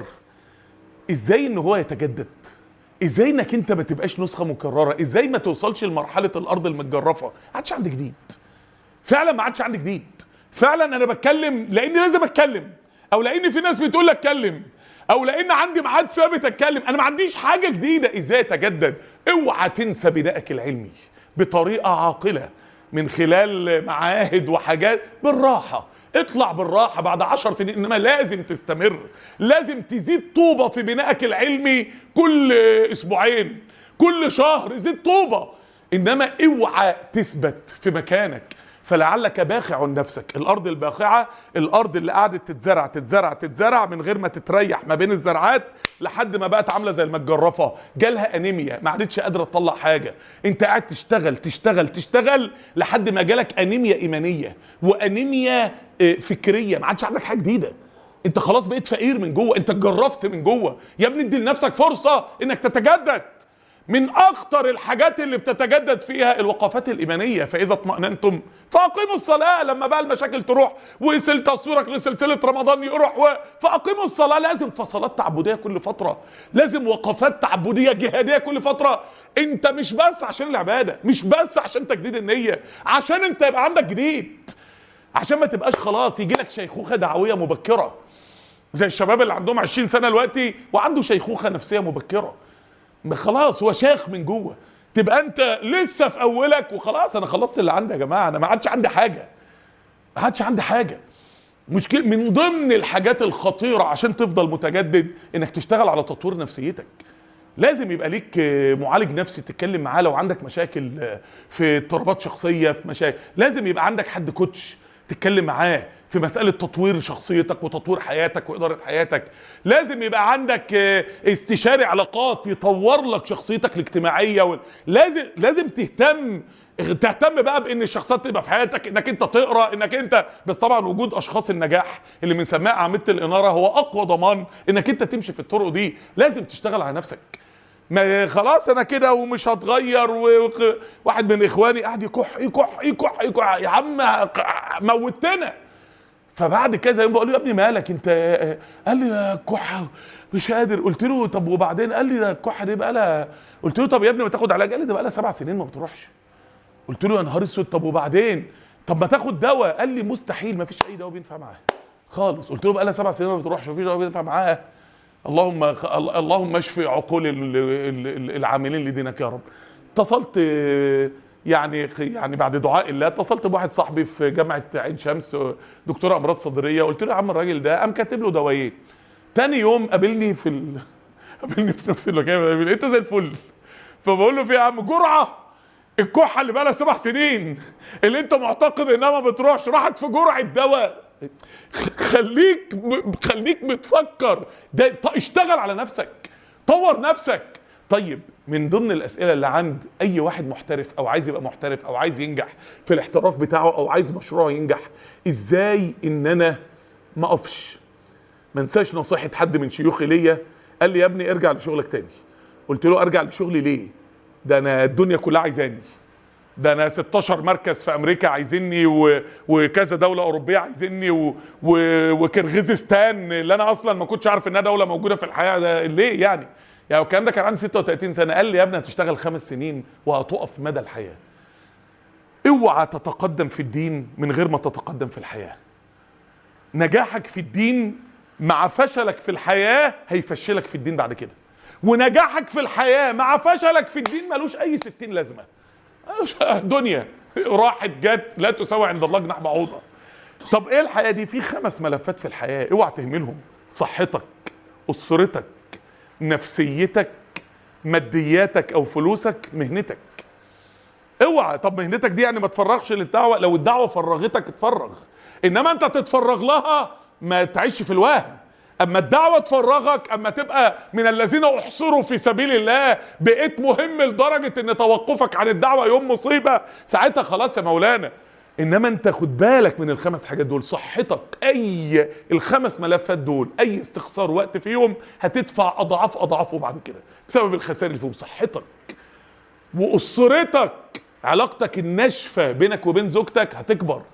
ازاي ان هو يتجدد، ازاي انك انت ما تبقاش نسخه مكرره، ازاي ما توصلش لمرحله الارض المتجرفه. ما عادش عندي جديد، فعلا ما عادش عندي جديد. فعلا انا بتكلم لاني لازم اتكلم، او لان في ناس بتقول لك اتكلم، او لان عندي ميعاد ثابت اتكلم. انا ما عنديش حاجه جديده. ازاي اتجدد؟ اوعى تنسى بنائك العلمي بطريقه عاقله من خلال معاهد وحاجات. بالراحه، اطلع بالراحه بعد 10 سنين، انما لازم تستمر، لازم تزيد طوبه في بنائك العلمي كل اسبوعين، كل شهر زيد طوبه. انما اوعى تثبت في مكانك، فلعلك باخع نفسك. الارض الباخعه، الارض اللي قعدت تتزرع تتزرع تتزرع من غير ما تتريح ما بين الزرعات لحد ما بقت عامله زي المتجرفه، جالها انيميا، ما عادتش قادره تطلع حاجه. انت قاعد تشتغل تشتغل تشتغل لحد ما جالك انيميا ايمانيه وانيميا فكريه، ما عادش عندك حاجه جديده. انت خلاص بقيت فقير من جوه، انت اتجرفت من جوه. يا ابني ادي لنفسك فرصه انك تتجدد. من اخطر الحاجات اللي بتتجدد فيها الوقفات الايمانيه. فاذا اطمأننتم فاقيموا الصلاه. لما بقى المشاكل تروح تصويرك لسلسله رمضان يروح فاقيموا الصلاه. لازم فصلات تعبديه كل فتره، لازم وقفات تعبديه جهاديه كل فتره. انت مش بس عشان العباده، مش بس عشان تجديد النيه، عشان انت يبقى عندك جديد، عشان ما تبقاش خلاص يجي لك شيخوخه دعويه مبكره زي الشباب اللي عندهم 20 سنه دلوقتي وعنده شيخوخه نفسيه مبكره. خلاص هو شيخ من جوه، تبقى انت لسه في اولك وخلاص انا خلصت اللي عندي. يا جماعه انا ما عادش عندي حاجه، ما عادش عندي حاجه. مشكله من ضمن الحاجات الخطيره عشان تفضل متجدد انك تشتغل على تطوير نفسيتك. لازم يبقى ليك معالج نفسي تتكلم معاه لو عندك مشاكل في اضطرابات شخصيه، في مشاكل لازم يبقى عندك حد كوتش تتكلم معاه في مسألة تطوير شخصيتك وتطوير حياتك وإدارة حياتك. لازم يبقى عندك استشاري علاقات يطور لك شخصيتك الاجتماعية. لازم تهتم بقى بان الشخصيات تبقى في حياتك، انك انت تقرا، انك انت بس طبعا وجود اشخاص النجاح اللي بنسميها اعمده الاناره هو اقوى ضمان انك انت تمشي في الطرق دي. لازم تشتغل على نفسك. ما خلاص انا كده ومش هتغير. واحد من اخواني قاعد يكح يكح يكح يكح، يا عم موتنا. فبعد كذا يوم بقول له يا ابني مالك انت؟ قال لي ده الكحه مش قادر. قلت له طب وبعدين؟ قال لي ده الكحه دي بقى لها. قلت له طب يا ابني ما تاخد علاج؟ قال لي ده بقى لها 7 سنين ما بتروحش. قلت له يا نهار اسود، طب وبعدين؟ طب ما تاخد دواء. قال لي مستحيل، ما فيش اي دواء بينفع معاها خالص. قلت له بقى لها 7 سنين ما بتروحش، ما فيش دواء بينفع معاها. اللهم اشفي عقول العاملين لدينك يا رب. اتصلت يعني بعد دعاء الله اتصلت بواحد صاحبي في جامعه عين شمس دكتور امراض صدريه. قلت له يا عم الراجل ده قام كاتب له دوايين. تاني يوم قابلني قابلني في نفس المكان، لقيته زي الفل. فبقول له في يا عم جرعه الكحه اللي بقى لها 7 سنين اللي انت معتقد انها ما بتروحش راحت في جرعه دواء. خليك بتفكر ده. اشتغل على نفسك، طور نفسك. طيب من ضمن الاسئله اللي عند اي واحد محترف او عايز يبقى محترف او عايز ينجح في الاحتراف بتاعه او عايز مشروعه ينجح، ازاي ان انا ما اقفش؟ ما انساش نصيحه حد من شيوخي ليا، قال لي يا ابني ارجع لشغلك تاني. قلت له ارجع لشغلي ليه؟ ده انا الدنيا كلها عايزاني، ده انا 16 مركز في امريكا عايزيني وكذا دوله اوروبيه عايزيني وكرغيزستان اللي انا اصلا ما كنتش عارف انها دوله موجوده في الحياه. ده ليه يعني الكلام ده كان عندي 36 سنه. قال لي يا ابني هتشتغل 5 سنين وهتقف مدى الحياه. اوعى تتقدم في الدين من غير ما تتقدم في الحياه. نجاحك في الدين مع فشلك في الحياه هيفشلك في الدين بعد كده، ونجاحك في الحياه مع فشلك في الدين ملوش اي 60 لازمه. دنيا راحت جت لا تساوي عند الله جناح بعوضه. طب ايه الحياه دي؟ في 5 ملفات في الحياه اوعى تهملهم: صحتك، اسرتك، نفسيتك، مادياتك او فلوسك، مهنتك. اوعى. طب مهنتك دي يعني ما تفرغش للدعوه؟ لو الدعوه فرغتك اتفرغ، انما انت تتفرغ لها ما تعيش في الوهم. اما الدعوه تفرغك، اما تبقى من الذين احصروا في سبيل الله، بقيت مهم لدرجه ان توقفك عن الدعوه يوم مصيبه، ساعتها خلاص يا مولانا. انما انت خد بالك من ال5 حاجات دول. صحتك، اي ال5 ملفات دول اي استخسار وقت فيهم هتدفع اضعاف اضعافه بعد كده بسبب الخسائر اللي فيهم. صحتك واسرتك، علاقتك الناشفه بينك وبين زوجتك هتكبر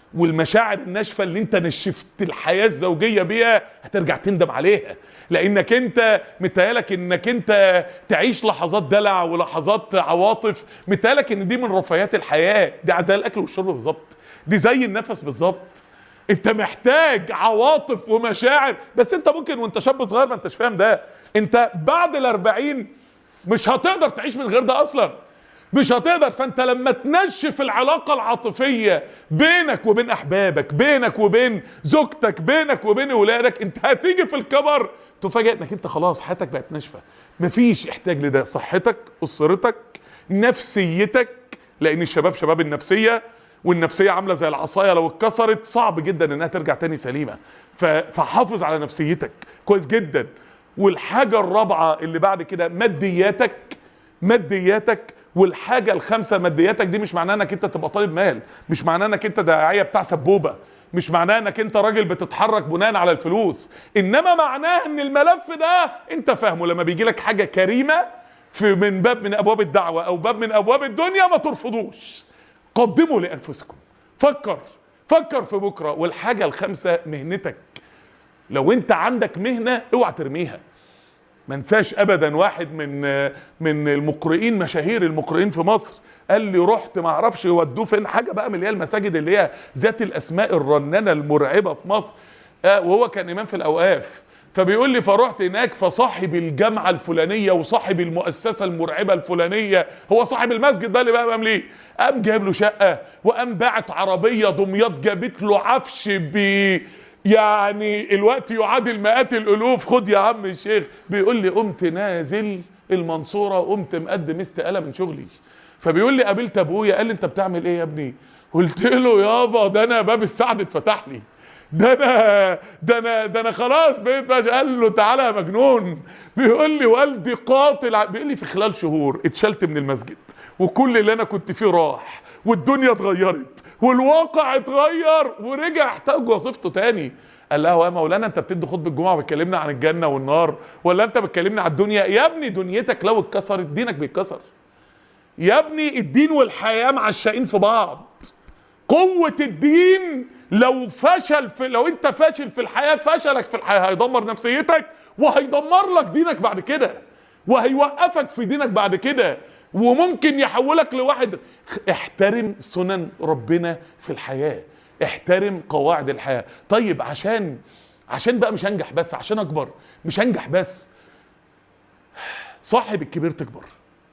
والمشاعر الناشفه اللي انت نشفت الحياه الزوجيه بيها هترجع تندم عليها، لانك انت متهيألك انك انت تعيش لحظات دلع ولحظات عواطف، متهيألك ان دي من رفاهيات الحياه، دي زي الاكل والشرب بالظبط، دي زي النفس بالظبط. انت محتاج عواطف ومشاعر، بس انت ممكن وانت شاب صغير ما انتش فاهم ده، انت بعد ال40 مش هتقدر تعيش من غير ده اصلا، مش هتقدر. فانت لما تنشف العلاقة العاطفية بينك وبين احبابك، بينك وبين زوجتك، بينك وبين ولادك، انت هتيجي في الكبر تفاجئ انك انت خلاص حياتك بقت ناشفة، مفيش احتياج لده. صحتك، اسرتك، نفسيتك، لان الشباب شباب النفسية، والنفسية عاملة زي العصاية لو اتكسرت صعب جدا انها ترجع تاني سليمة، فحافظ على نفسيتك كويس جدا. والحاجة الرابعة اللي بعد كده مادياتك، مادياتك. والحاجة الخامسة مادياتك دي مش معناها انك انت تبقى طالب مال، مش معناها انك انت داعية بتاع سبوبة، مش معناها انك انت راجل بتتحرك بناء على الفلوس، انما معناها ان الملف ده انت فاهمه. لما بيجي لك حاجة كريمة في من باب من ابواب الدعوة او باب من ابواب الدنيا ما ترفضوش، قدموا لانفسكم، فكر في بكرة. والحاجة الخامسة مهنتك، لو انت عندك مهنة اوعى ترميها. ما انساش ابدا واحد من المقرئين، مشاهير المقرئين في مصر، قال لي رحت ما اعرفش يودوه فين، حاجه بقى من اللي هي المساجد اللي هي ذات الاسماء الرنانه المرعبه في مصر، وهو كان امام في الاوقاف، فبيقول لي فرحت هناك فصاحب الجامعه الفلانيه وصاحب المؤسسه المرعبه الفلانيه، هو صاحب المسجد ده اللي بقى امام ليه، قام جايب له شقه، وقام باعت عربيه دمياط جابت له عفش يعني الوقت يعادل مئات الالوف. خد يا عم الشيخ، بيقول لي قمت نازل المنصوره وقمت مقدم استقاله من شغلي. فبيقول لي قابلت ابويا، قال لي انت بتعمل ايه يا ابني؟ قلت له يابا ده انا باب السعد اتفتح لي، ده انا خلاص بقيت باشا. قال له تعالى يا مجنون، بيقول لي والدي قاتل، بيقول لي في خلال شهور اتشلت من المسجد وكل اللي انا كنت فيه راح، والدنيا اتغيرت والواقع اتغير، ورجع احتاج وظيفته تاني. قال له يا مولانا انت بتدي خطبه الجمعه وبتكلمنا عن الجنه والنار، ولا انت بتكلمنا عن الدنيا؟ يا ابني دنيتك لو اتكسرت دينك بيتكسر. يا ابني الدين والحياه معشقين في بعض. قوه الدين لو انت فاشل في الحياه، فشلك في الحياه هيدمر نفسيتك وهيدمر لك دينك بعد كده، وهيوقفك في دينك بعد كده، وممكن يحولك لواحد. احترم سنن ربنا في الحياة، احترم قواعد الحياة. طيب عشان بقى مش هنجح بس، عشان اكبر مش هنجح بس، صاحب الكبير تكبر،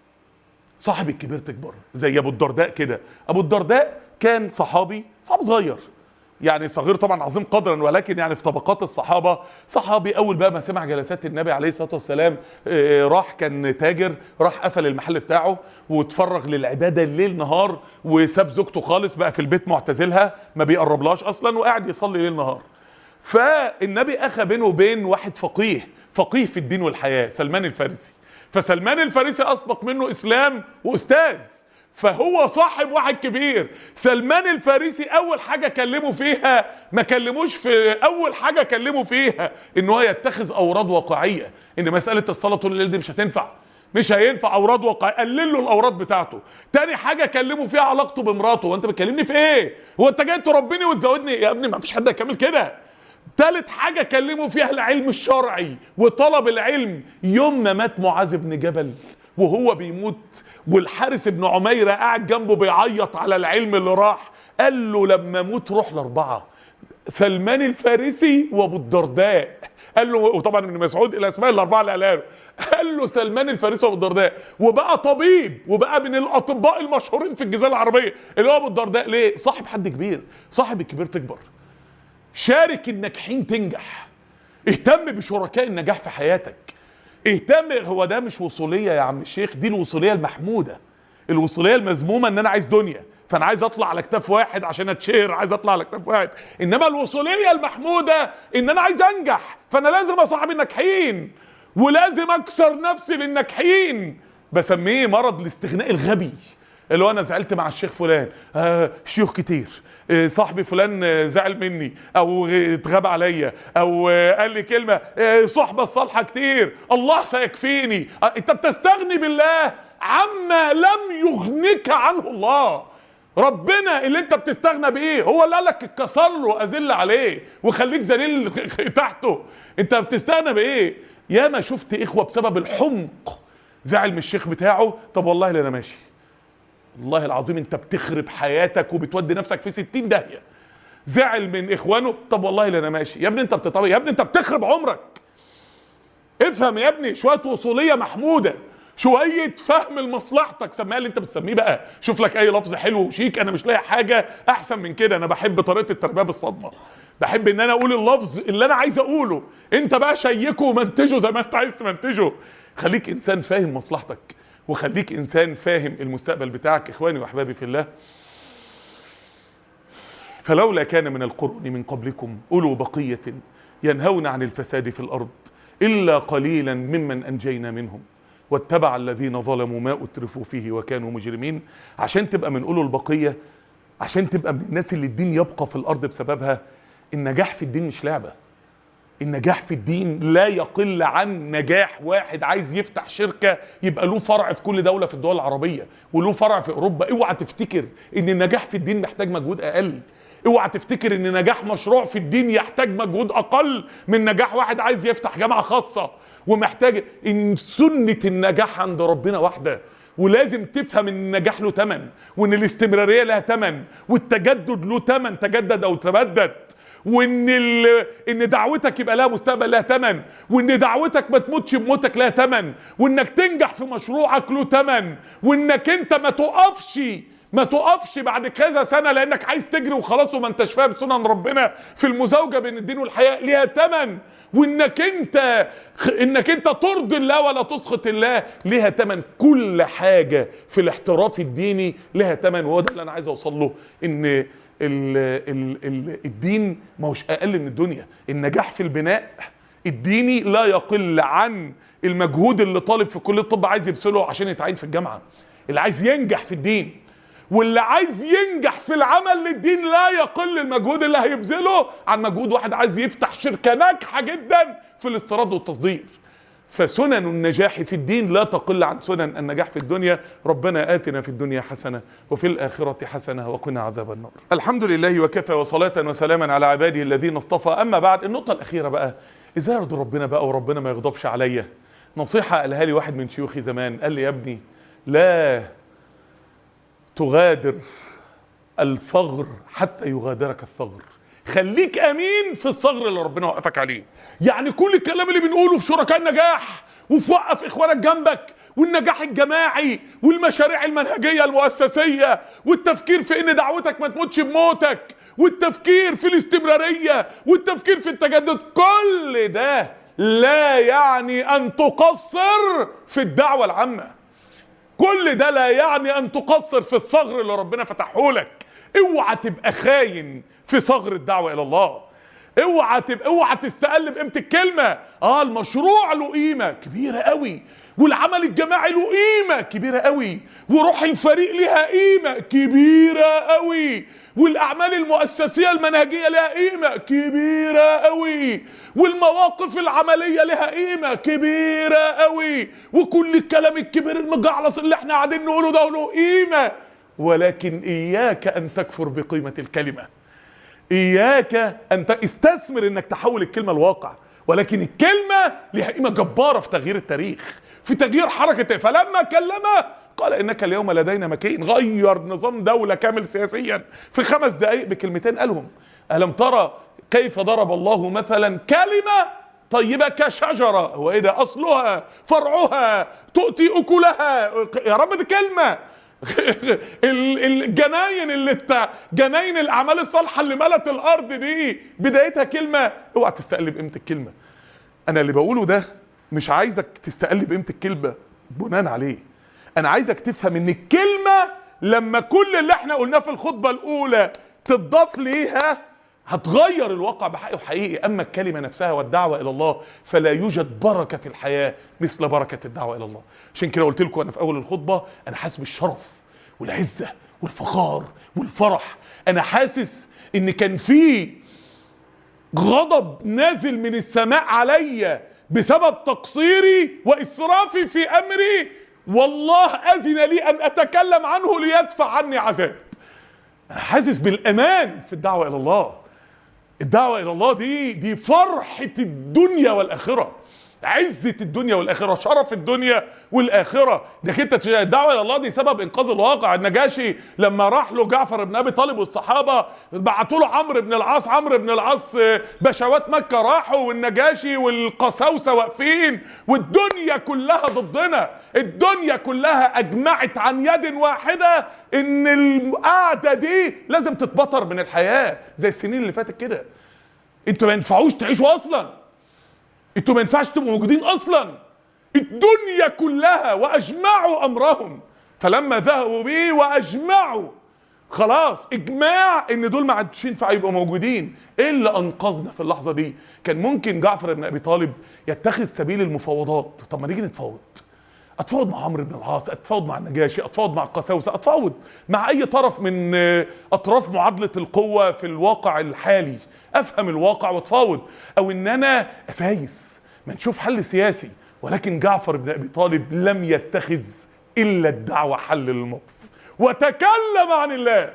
صاحب الكبير تكبر. زي ابو الدرداء كده. ابو الدرداء كان صحابي صغير، يعني صغير طبعا عظيم قدرا، ولكن يعني في طبقات الصحابه صحابي. اول بقى ما سمع جلسات النبي عليه الصلاه والسلام راح، كان تاجر، راح قفل المحل بتاعه واتفرغ للعباده الليل نهار، وساب زوجته خالص بقى في البيت معتزلها، ما بيقربلهاش اصلا، وقاعد يصلي ليل نهار. فالنبي اخى بينه وبين واحد فقيه في الدين والحياه، سلمان الفارسي. فسلمان الفارسي اسبق منه اسلام واستاذ، فهو صاحب واحد كبير. سلمان الفارسي اول حاجه كلمه فيها، ما كلموش في اول حاجه كلمه فيها ان هو يتخذ اوراد واقعيه، ان مساله الصلاه طول الليل دي مش هينفع اوراد واقعيه، قلل له الاوراد بتاعته. تاني حاجه كلمه فيها علاقته بمراته، وانت بتكلمني في ايه؟ هو انت جاي تربيني وتزودني يا ابني؟ ما فيش حد هيكمل كده. تالت حاجه كلمه فيها العلم الشرعي وطلب العلم. يوم ما مات معاذ بن جبل وهو بيموت، والحارس بن عميرة قاعد جنبه بيعيط على العلم اللي راح، قال له لما اموت روح ل4: سلمان الفارسي وابو الدرداء. قال له، وطبعا ابن مسعود الاسماء ال4 اللي قالها له، قال له سلمان الفارسي وابو الدرداء، وبقى طبيب وبقى من الاطباء المشهورين في الجزيره العربيه اللي هو ابو الدرداء. ليه؟ صاحب حد كبير، صاحب الكبير تكبر. شارك الناجحين تنجح، اهتم بشركاء النجاح في حياتك، اهتم. هو ده مش وصوليه يا عم الشيخ، دي الوصوليه المحموده. الوصوليه المذمومه ان انا عايز دنيا، فانا عايز اطلع على كتاف واحد عشان اتشهر، عايز اطلع على كتاف واحد. انما الوصوليه المحموده ان انا عايز انجح، فانا لازم اصاحب الناجحين ولازم اكسر نفسي للناجحين. بسميه مرض الاستغناء الغبي، اللي هو انا زعلت مع الشيخ فلان، شيوخ كتير، صاحبي فلان زعل مني او اتغاب عليا او قال لي كلمه، صحبه الصالحه كتير، الله سيكفيني. انت بتستغني بالله عما لم يغنك عنه الله. ربنا اللي انت بتستغنى بايه هو اللي قالك اتكسر له اذل عليه وخليك ذليل تحته. انت بتستغنى بايه؟ ياما شفت اخوه بسبب الحمق زعل من الشيخ بتاعه، طب والله لا انا ماشي، والله العظيم انت بتخرب حياتك وبتودي نفسك في 60 داهيه. زعل من اخوانه، طب والله لا انا ماشي. يا ابني انت بتطلع، يا ابني انت بتخرب عمرك. افهم يا ابني، شويه وصوليه محموده، شويه فهم لمصلحتك، سميها اللي انت بتسميه بقى. شوف لك اي لفظ حلو وشيك، انا مش لاقي حاجه احسن من كده. انا بحب طريقه التربيه بالصدمه، بحب ان انا اقول اللفظ اللي انا عايز اقوله، انت بقى شيكه ومنتجه زي ما انت عايز تمنتجه. خليك انسان فاهم مصلحتك، وخليك انسان فاهم المستقبل بتاعك. اخواني واحبابي في الله، فلولا كان من القرون من قبلكم اولو بقيه ينهون عن الفساد في الارض الا قليلا ممن انجينا منهم واتبع الذين ظلموا ما اترفوا فيه وكانوا مجرمين. عشان تبقى من اولو البقيه، عشان تبقى من الناس اللي الدين يبقى في الارض بسببها، النجاح في الدين مش لعبه. النجاح في الدين لا يقل عن نجاح واحد عايز يفتح شركة يبقى له فرع في كل دولة في الدول العربية وله فرع في أوروبا. اوعى تفتكر ان النجاح في الدين محتاج مجهود أقل. اوعى تفتكر ان نجاح مشروع في الدين يحتاج مجهود أقل من نجاح واحد عايز يفتح جامعة خاصة. ومحتاج ان سنة النجاح عند ربنا واحدة، ولازم تفهم ان النجاح له تمن، وان الاستمرارية لها تمن، والتجدد له تمن، تجدد او تبدد، وان دعوتك يبقى لها مستقبل لها تمن، وان دعوتك ما تموتش بموتك لها تمن، وانك تنجح في مشروعك له تمن، وانك انت ما تقفش بعد كذا سنه لانك عايز تجري وخلاص وما انتش فاهم سنن ربنا في المزاوجه بين الدين والحياه ليها تمن، وانك انت ترضي الله ولا تسخط الله ليها تمن. كل حاجه في الاحتراف الديني لها تمن. وهو ده اللي انا عايز اوصل له، ان الدين ما هوش اقل من الدنيا. النجاح في البناء الديني لا يقل عن المجهود اللي طالب في كليه الطب عايز يبذله عشان يتعين في الجامعه. اللي عايز ينجح في الدين واللي عايز ينجح في العمل للدين لا يقل المجهود اللي هيبذله عن مجهود واحد عايز يفتح شركه ناجحه جدا في الاستيراد والتصدير. فسنن النجاح في الدين لا تقل عن سنن النجاح في الدنيا. ربنا آتنا في الدنيا حسنة وفي الآخرة حسنة وقنا عذاب النار. الحمد لله وكفى وصلاة وسلاما على عباده الذين اصطفى. أما بعد، النقطة الأخيرة بقى، إزاي أرضي ربنا بقى وربنا ما يغضبش عليا؟ نصيحة قالها لي واحد من شيوخي زمان، قال لي يا ابني لا تغادر الثغر حتى يغادرك الثغر. خليك امين في الثغر اللي ربنا وقفك عليه. يعني كل الكلام اللي بنقوله في شركاء النجاح وفي وقف اخوانك جنبك والنجاح الجماعي والمشاريع المنهجيه المؤسسيه والتفكير في ان دعوتك ما تموتش بموتك والتفكير في الاستمراريه والتفكير في التجدد، كل ده لا يعني ان تقصر في الدعوه العامه. كل ده لا يعني ان تقصر في الثغر اللي ربنا فتحه لك. اوعى تبقى خاين في ثغر الدعوه الى الله. اوعى تستقل بقيمه الكلمه. المشروع له قيمه كبيره قوي، والعمل الجماعي له قيمه كبيره قوي، وروح الفريق لها قيمه كبيره قوي، والاعمال المؤسسيه المنهجيه لها قيمه كبيره قوي، والمواقف العمليه لها قيمه كبيره قوي، وكل الكلام الكبير المجعلص اللي احنا قاعدين نقوله ده له قيمه. ولكن اياك ان تكفر بقيمه الكلمه. اياك ان استثمر انك تحول الكلمه لواقع، ولكن الكلمه لها قيمه جباره في تغيير التاريخ، في تغيير حركه. فلما كلمه قال انك اليوم لدينا مكين. غير نظام دوله كامل سياسيا في 5 دقائق بكلمتين قالهم. الم ترى كيف ضرب الله مثلا كلمه طيبه كشجره، هو ايه ده؟ اصلها فرعها تؤتي اكلها. يا رب دي كلمه. جناين الاعمال الصالحه اللي ملت الارض دي بدايتها كلمه. اوعى تستقلب قيمه الكلمه. انا اللي بقوله ده مش عايزك تستقلب قيمه الكلمه بناء عليه. انا عايزك تفهم ان الكلمه لما كل اللي احنا قلناه في الخطبه الاولى تضاف ليها هتغير الواقع بحقيقي وحقيقي. اما الكلمه نفسها والدعوه الى الله فلا يوجد بركه في الحياه مثل بركه الدعوه الى الله. عشان كده قلت لكم انا في اول الخطبه، انا حاسس بالشرف والعزه والفخار والفرح. انا حاسس ان كان في غضب نازل من السماء عليا بسبب تقصيري واسرافي في امري، والله اذن لي ان اتكلم عنه ليدفع عني عذاب. انا حاسس بالامان في الدعوه الى الله. الدعوه الى الله دي فرحه الدنيا والاخره، عزة الدنيا والآخرة، شرف الدنيا والآخرة. انك انت الدعوة الى الله دي سبب انقاذ الواقع. النجاشي لما راح له جعفر بن ابي طالب والصحابة بعتوا له عمرو بن العاص بشوات مكة راحوا، والنجاشي والقساوسة واقفين، والدنيا كلها ضدنا، الدنيا كلها اجمعت عن يد واحدة ان القعدة دي لازم تتبطر من الحياة زي السنين اللي فاتت كده. انتوا ما ينفعوش تعيشوا اصلا، انتوا ما ينفعش تبقوا موجودين اصلا. الدنيا كلها واجمعوا امرهم، فلما ذهبوا به واجمعوا خلاص اجماع ان دول ما عادش ينفع يبقوا موجودين. ايه اللي انقذنا في اللحظه دي؟ كان ممكن جعفر بن ابي طالب يتخذ سبيل المفاوضات. طب ما نيجي نتفاوض، اتفاوض مع عمرو بن العاص، اتفاوض مع النجاشي، اتفاوض مع القساوسه، اتفاوض مع اي طرف من اطراف معادله القوه في الواقع الحالي، افهم الواقع واتفاوض، او ان انا اسايس ما نشوف حل سياسي. ولكن جعفر بن ابي طالب لم يتخذ الا الدعوه حل للموقف، وتكلم عن الله،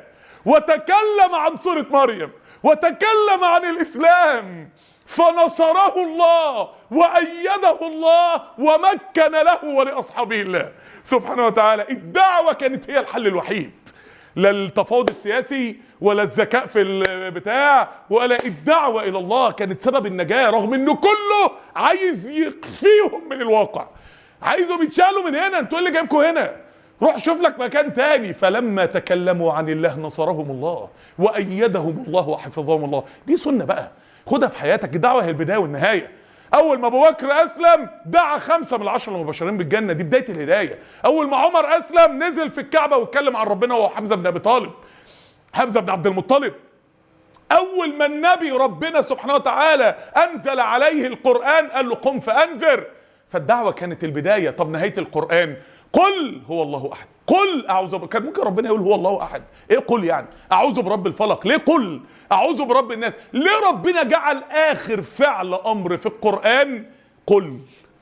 وتكلم عن سوره مريم، وتكلم عن الاسلام، فنصره الله وأيده الله ومكن له ولأصحابه الله سبحانه وتعالى. الدعوة كانت هي الحل الوحيد، لا التفاوض السياسي ولا الذكاء في البتاع، ولا الدعوة إلى الله كانت سبب النجاة، رغم إنه كله عايز يخفيهم من الواقع، عايزهم يتشالوا من هنا. انتوا اللي جايبكم هنا، روح شوف لك مكان تاني. فلما تكلموا عن الله نصرهم الله وأيدهم الله وحفظهم الله. دي سنة بقى خدها في حياتك. الدعوة هي البداية والنهاية. أول ما أبو بكر أسلم دعا 5 من 10 المبشرين بالجنة، دي بداية الهداية. أول ما عمر أسلم نزل في الكعبة واتكلم عن ربنا وهو حمزة بن أبي طالب، حمزة بن عبد المطلب. أول ما النبي ربنا سبحانه وتعالى أنزل عليه القرآن قال له قم فأنذر. فالدعوة كانت البداية. طب نهاية القرآن قل هو الله أحد، قل أعوذ كان ممكن ربنا يقول هو الله أحد، إيه قل يعني؟ أعوذ برب الفلق، ليه قل؟ أعوذ برب الناس، ليه ربنا جعل آخر فعل أمر في القرآن قل؟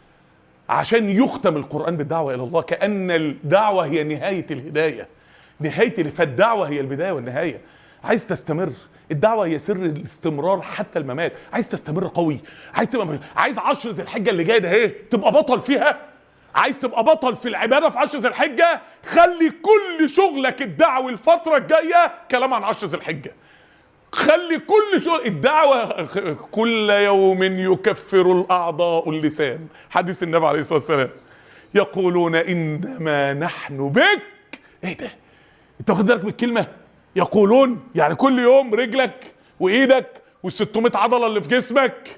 عشان يختم القرآن بالدعوة إلى الله، كأن الدعوة هي نهاية الهداية، فالدعوة هي البداية والنهاية. عايز تستمر، الدعوة هي سر الاستمرار حتى الممات. عايز تستمر قوي، عايز 10 ذي الحجة اللي جاية ده ايه تبقى بطل فيها، عايز تبقى بطل في العبادة في 10 ذي الحجة، خلي كل شغلك الدعوة الفترة الجاية كلام عن 10 ذي الحجة. خلي كل شغل الدعوة كل يوم يكفر الأعضاء اللسان، حديث النبي عليه الصلاة والسلام. يقولون إنما نحن بك. ايه ده؟ انت واخد بالك من الكلمة؟ يقولون يعني كل يوم رجلك وايدك وال600 عضلة اللي في جسمك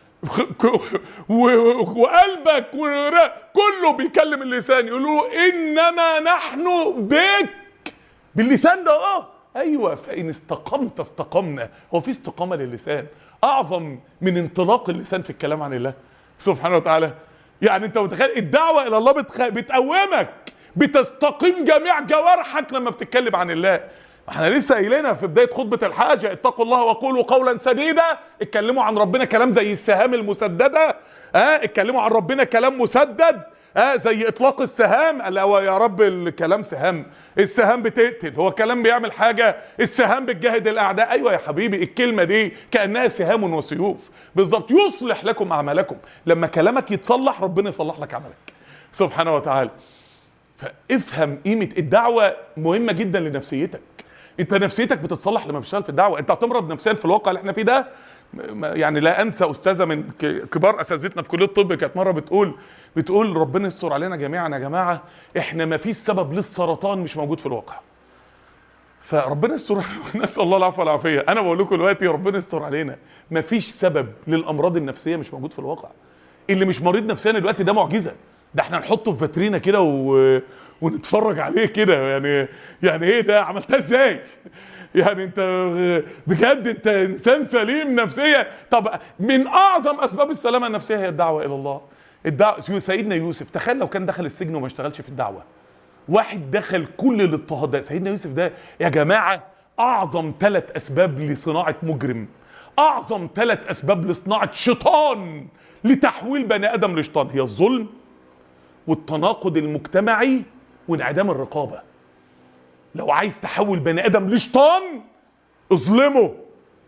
وقلبك كله بيكلم اللسان، يقولوا انما نحن بك باللسان ده. ايوه، فان استقمت استقمنا. هو في استقامة للسان اعظم من انطلاق اللسان في الكلام عن الله سبحانه وتعالى؟ يعني انت متخيل الدعوة الى الله بتقومك، بتستقيم جميع جوارحك لما بتتكلم عن الله. احنا لسه قايلينها في بدايه خطبه الحاجه، اتقوا الله وقولوا قولا سديدا. اتكلموا عن ربنا كلام زي السهام المسدده، اتكلموا عن ربنا كلام مسدد، زي اطلاق السهام. قال يا رب الكلام سهام، السهام بتقتل، هو الكلام بيعمل حاجه؟ السهام بتجاهد الاعداء. ايوه يا حبيبي، الكلمه دي كانها سهام وسيوف بالظبط، يصلح لكم اعمالكم. لما كلامك يتصلح ربنا يصلح لك عملك سبحانه وتعالى. فافهم قيمه الدعوه، مهمه جدا لنفسيتك. انت نفسيتك بتتصلح لما بتشتغل في الدعوه. انت هتمرض نفسيا في الواقع اللي احنا فيه ده. يعني لا انسى استاذه من كبار اساتذتنا في كليه الطب كانت مره بتقول ربنا يستر علينا جميعا يا جماعه، احنا ما فيش سبب للسرطان مش موجود في الواقع. فربنا يستر، نسال الله العفو والعافيه. انا بقول لكم دلوقتي ربنا يستر علينا، ما فيش سبب للامراض النفسيه مش موجود في الواقع. اللي مش مريض نفسيا دلوقتي ده معجزه، ده احنا نحطه في فاترينا كده ونتفرج عليه كده. يعني ايه ده؟ عملتها ازاي؟ يعني انت بجد انت انسان سليم نفسيا. طب من اعظم اسباب السلامه النفسيه هي الدعوه الى الله. سيدنا يوسف، تخيل لو كان دخل السجن وما اشتغلش في الدعوه. واحد دخل كل الاضطهاد ده. سيدنا يوسف ده يا جماعه اعظم 3 اسباب لصناعه مجرم، اعظم 3 اسباب لصناعه شيطان، لتحويل بني ادم لشيطان، هي الظلم والتناقض المجتمعي وانعدام الرقابه. لو عايز تحول بني ادم لشيطان اظلمه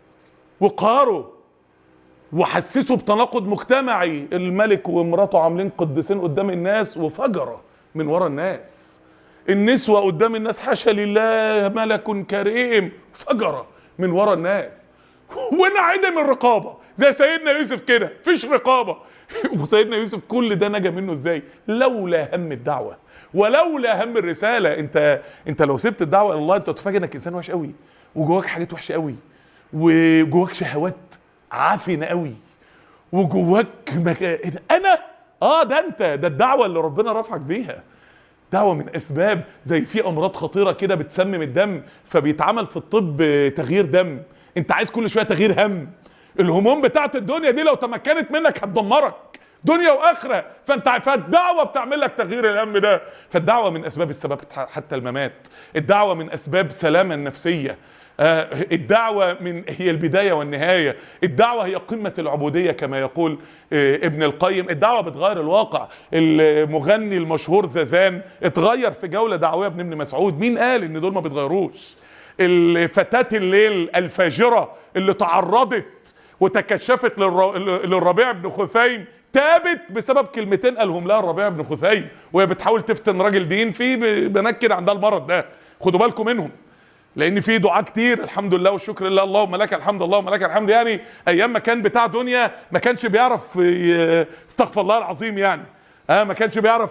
وقهره وحسسه بتناقض مجتمعي. الملك ومراته عاملين قديسين قدام الناس وفجرة من ورا الناس. النسوة قدام الناس حاشا لله ملك كريم، فجرة من ورا الناس. ونعدم الرقابة زي سيدنا يوسف كده، مفيش رقابة. وسيدنا يوسف كل ده نجا منه ازاي؟ لولا هم الدعوة ولولا هم الرسالة. انت لو سبت الدعوة الى الله انت تفاجئ انك انسان وحش قوي، وجواك حاجات وحشة قوي، وجواك شهوات عافنة قوي، وجواك انا ده الدعوة اللي ربنا رفعك بيها. دعوة من اسباب زي في امراض خطيرة كده بتسمم الدم، فبيتعمل في الطب تغيير دم. انت عايز كل شوية تغيير هم. الهموم بتاعت الدنيا دي لو تمكنت منك هتدمرك دنيا واخرة. فالدعوة بتعمل لك تغيير الهم ده. فالدعوة من اسباب الثبات حتى الممات. الدعوة من اسباب سلامة النفسية. الدعوة هي البداية والنهاية. الدعوة هي قمة العبودية كما يقول ابن القيم. الدعوة بتغير الواقع. المغني المشهور زازان اتغير في جولة دعوية ابن مسعود. مين قال ان دول ما بيتغيروش؟ الفتاة الليل الفاجرة اللي تعرضت وتكشفت للربيع بن خثيم تابت بسبب كلمتين قالهم لها الربيع بن خثيم وهي بتحاول تفتن راجل دين. في بنات كده عندها المرض ده، خدوا بالكم منهم، لان في دعاء كتير الحمد لله والشكر لله اللهم لك الحمد اللهم لك الحمد. يعني ايام ما كان بتاع دنيا ما كانش بيعرف استغفر الله العظيم يعني ما كانش بيعرف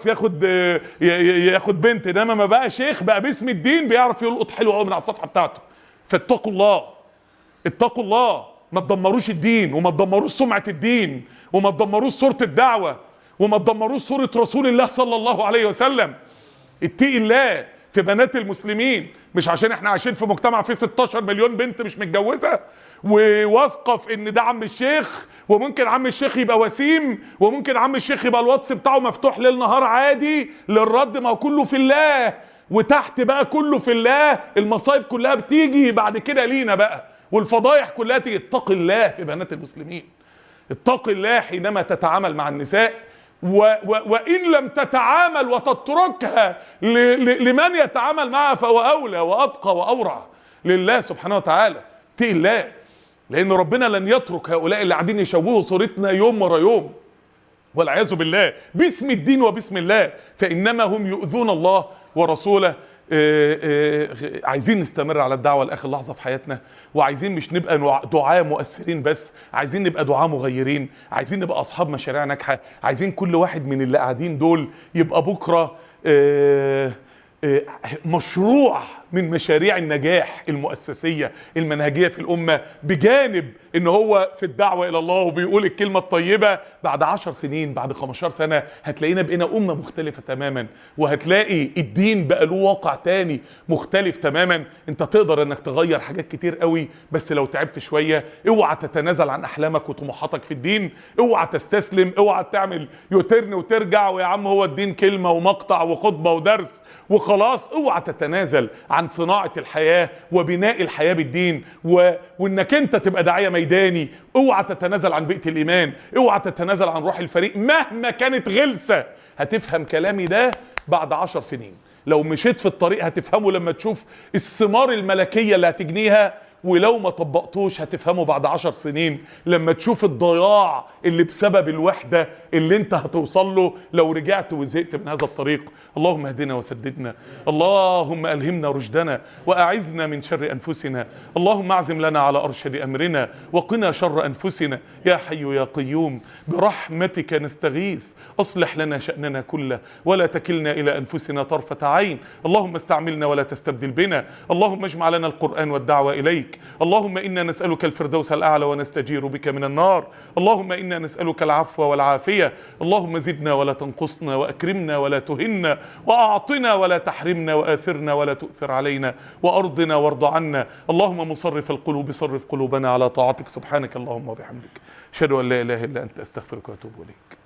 ياخد بنت، انما ما بقى شيخ بقى باسم الدين بيعرف يلقط حلو قوي من على الصفحه بتاعته. فاتقوا الله، اتقوا الله، ما تدمروش الدين وما تدمروش سمعه الدين وما تدمروش صوره الدعوه وما تدمروش صوره رسول الله صلى الله عليه وسلم. اتقي الله في بنات المسلمين، مش عشان احنا عايشين في مجتمع فيه 16 مليون بنت مش متجوزه وواثقه في ان ده عم الشيخ، وممكن عم الشيخ يبقى وسيم، وممكن عم الشيخ يبقى الواتس بتاعه مفتوح ليل نهار عادي للرد، ما هو كله في الله. وتحت بقى كله في الله المصايب كلها بتيجي بعد كده لينا بقى، والفضايح كلها تيجي. اتق الله في بنات المسلمين، اتق الله حينما تتعامل مع النساء، وإن لم تتعامل وتتركها لمن يتعامل معها فهو أولى وأتقى وأورع لله سبحانه وتعالى. اتق الله، لأن ربنا لن يترك هؤلاء اللي قاعدين يشوهوا صورتنا يوم ورا يوم والعياذ بالله باسم الدين وباسم الله، فإنما هم يؤذون الله ورسوله. عايزين نستمر على الدعوة لآخر لحظة في حياتنا، وعايزين مش نبقى دعاة مؤثرين بس، عايزين نبقى دعاة مغيرين، عايزين نبقى أصحاب مشاريع ناجحة، عايزين كل واحد من اللي قاعدين دول يبقى بكرة مشروع من مشاريع النجاح المؤسسية المنهجية في الأمة، بجانب ان هو في الدعوة الى الله وبيقول الكلمة الطيبة. بعد 10 سنين بعد 15 سنة هتلاقينا بقينا أمة مختلفة تماما، وهتلاقي الدين بقى له واقع تاني مختلف تماما. انت تقدر انك تغير حاجات كتير قوي بس لو تعبت شوية. اوعى تتنازل عن احلامك وطموحاتك في الدين، اوعى تستسلم، اوعى تعمل يوترن وترجع ويا عم هو الدين كلمة ومقطع وخطبة ودرس وخلاص. اوعى تتنازل عن صناعة الحياة وبناء الحياة بالدين، وانك انت تبقى داعية ميداني. اوعى تتنازل عن بيئة الايمان، اوعى تتنازل عن روح الفريق مهما كانت غلسة. هتفهم كلامي ده بعد 10 سنين، لو مشيت في الطريق هتفهمه لما تشوف الثمار الملكية اللي هتجنيها، ولو ما طبقتوش هتفهمه بعد 10 سنين لما تشوف الضياع اللي بسبب الوحدة اللي انت هتوصل له لو رجعت وزهقت من هذا الطريق. اللهم اهدنا وسددنا، اللهم ألهمنا رشدنا وأعذنا من شر أنفسنا، اللهم اعزم لنا على أرشد أمرنا وقنا شر أنفسنا يا حي يا قيوم برحمتك نستغيث. أصلح لنا شأننا كله ولا تكلنا إلى أنفسنا طرفة عين. اللهم استعملنا ولا تستبدل بنا، اللهم اجمع لنا القرآن والدعوة إليك. اللهم إنا نسألك الفردوس الأعلى ونستجير بك من النار. اللهم إنا نسألك العفو والعافية. اللهم زدنا ولا تنقصنا، وأكرمنا ولا تهنا، وأعطنا ولا تحرمنا، وآثرنا ولا تؤثر علينا، وأرضنا وارض عنا. اللهم مصرف القلوب صرف قلوبنا على طاعتك. سبحانك اللهم وبحمدك، أشهد أن لا إله إلا أنت، أستغفرك وأتوب إليك.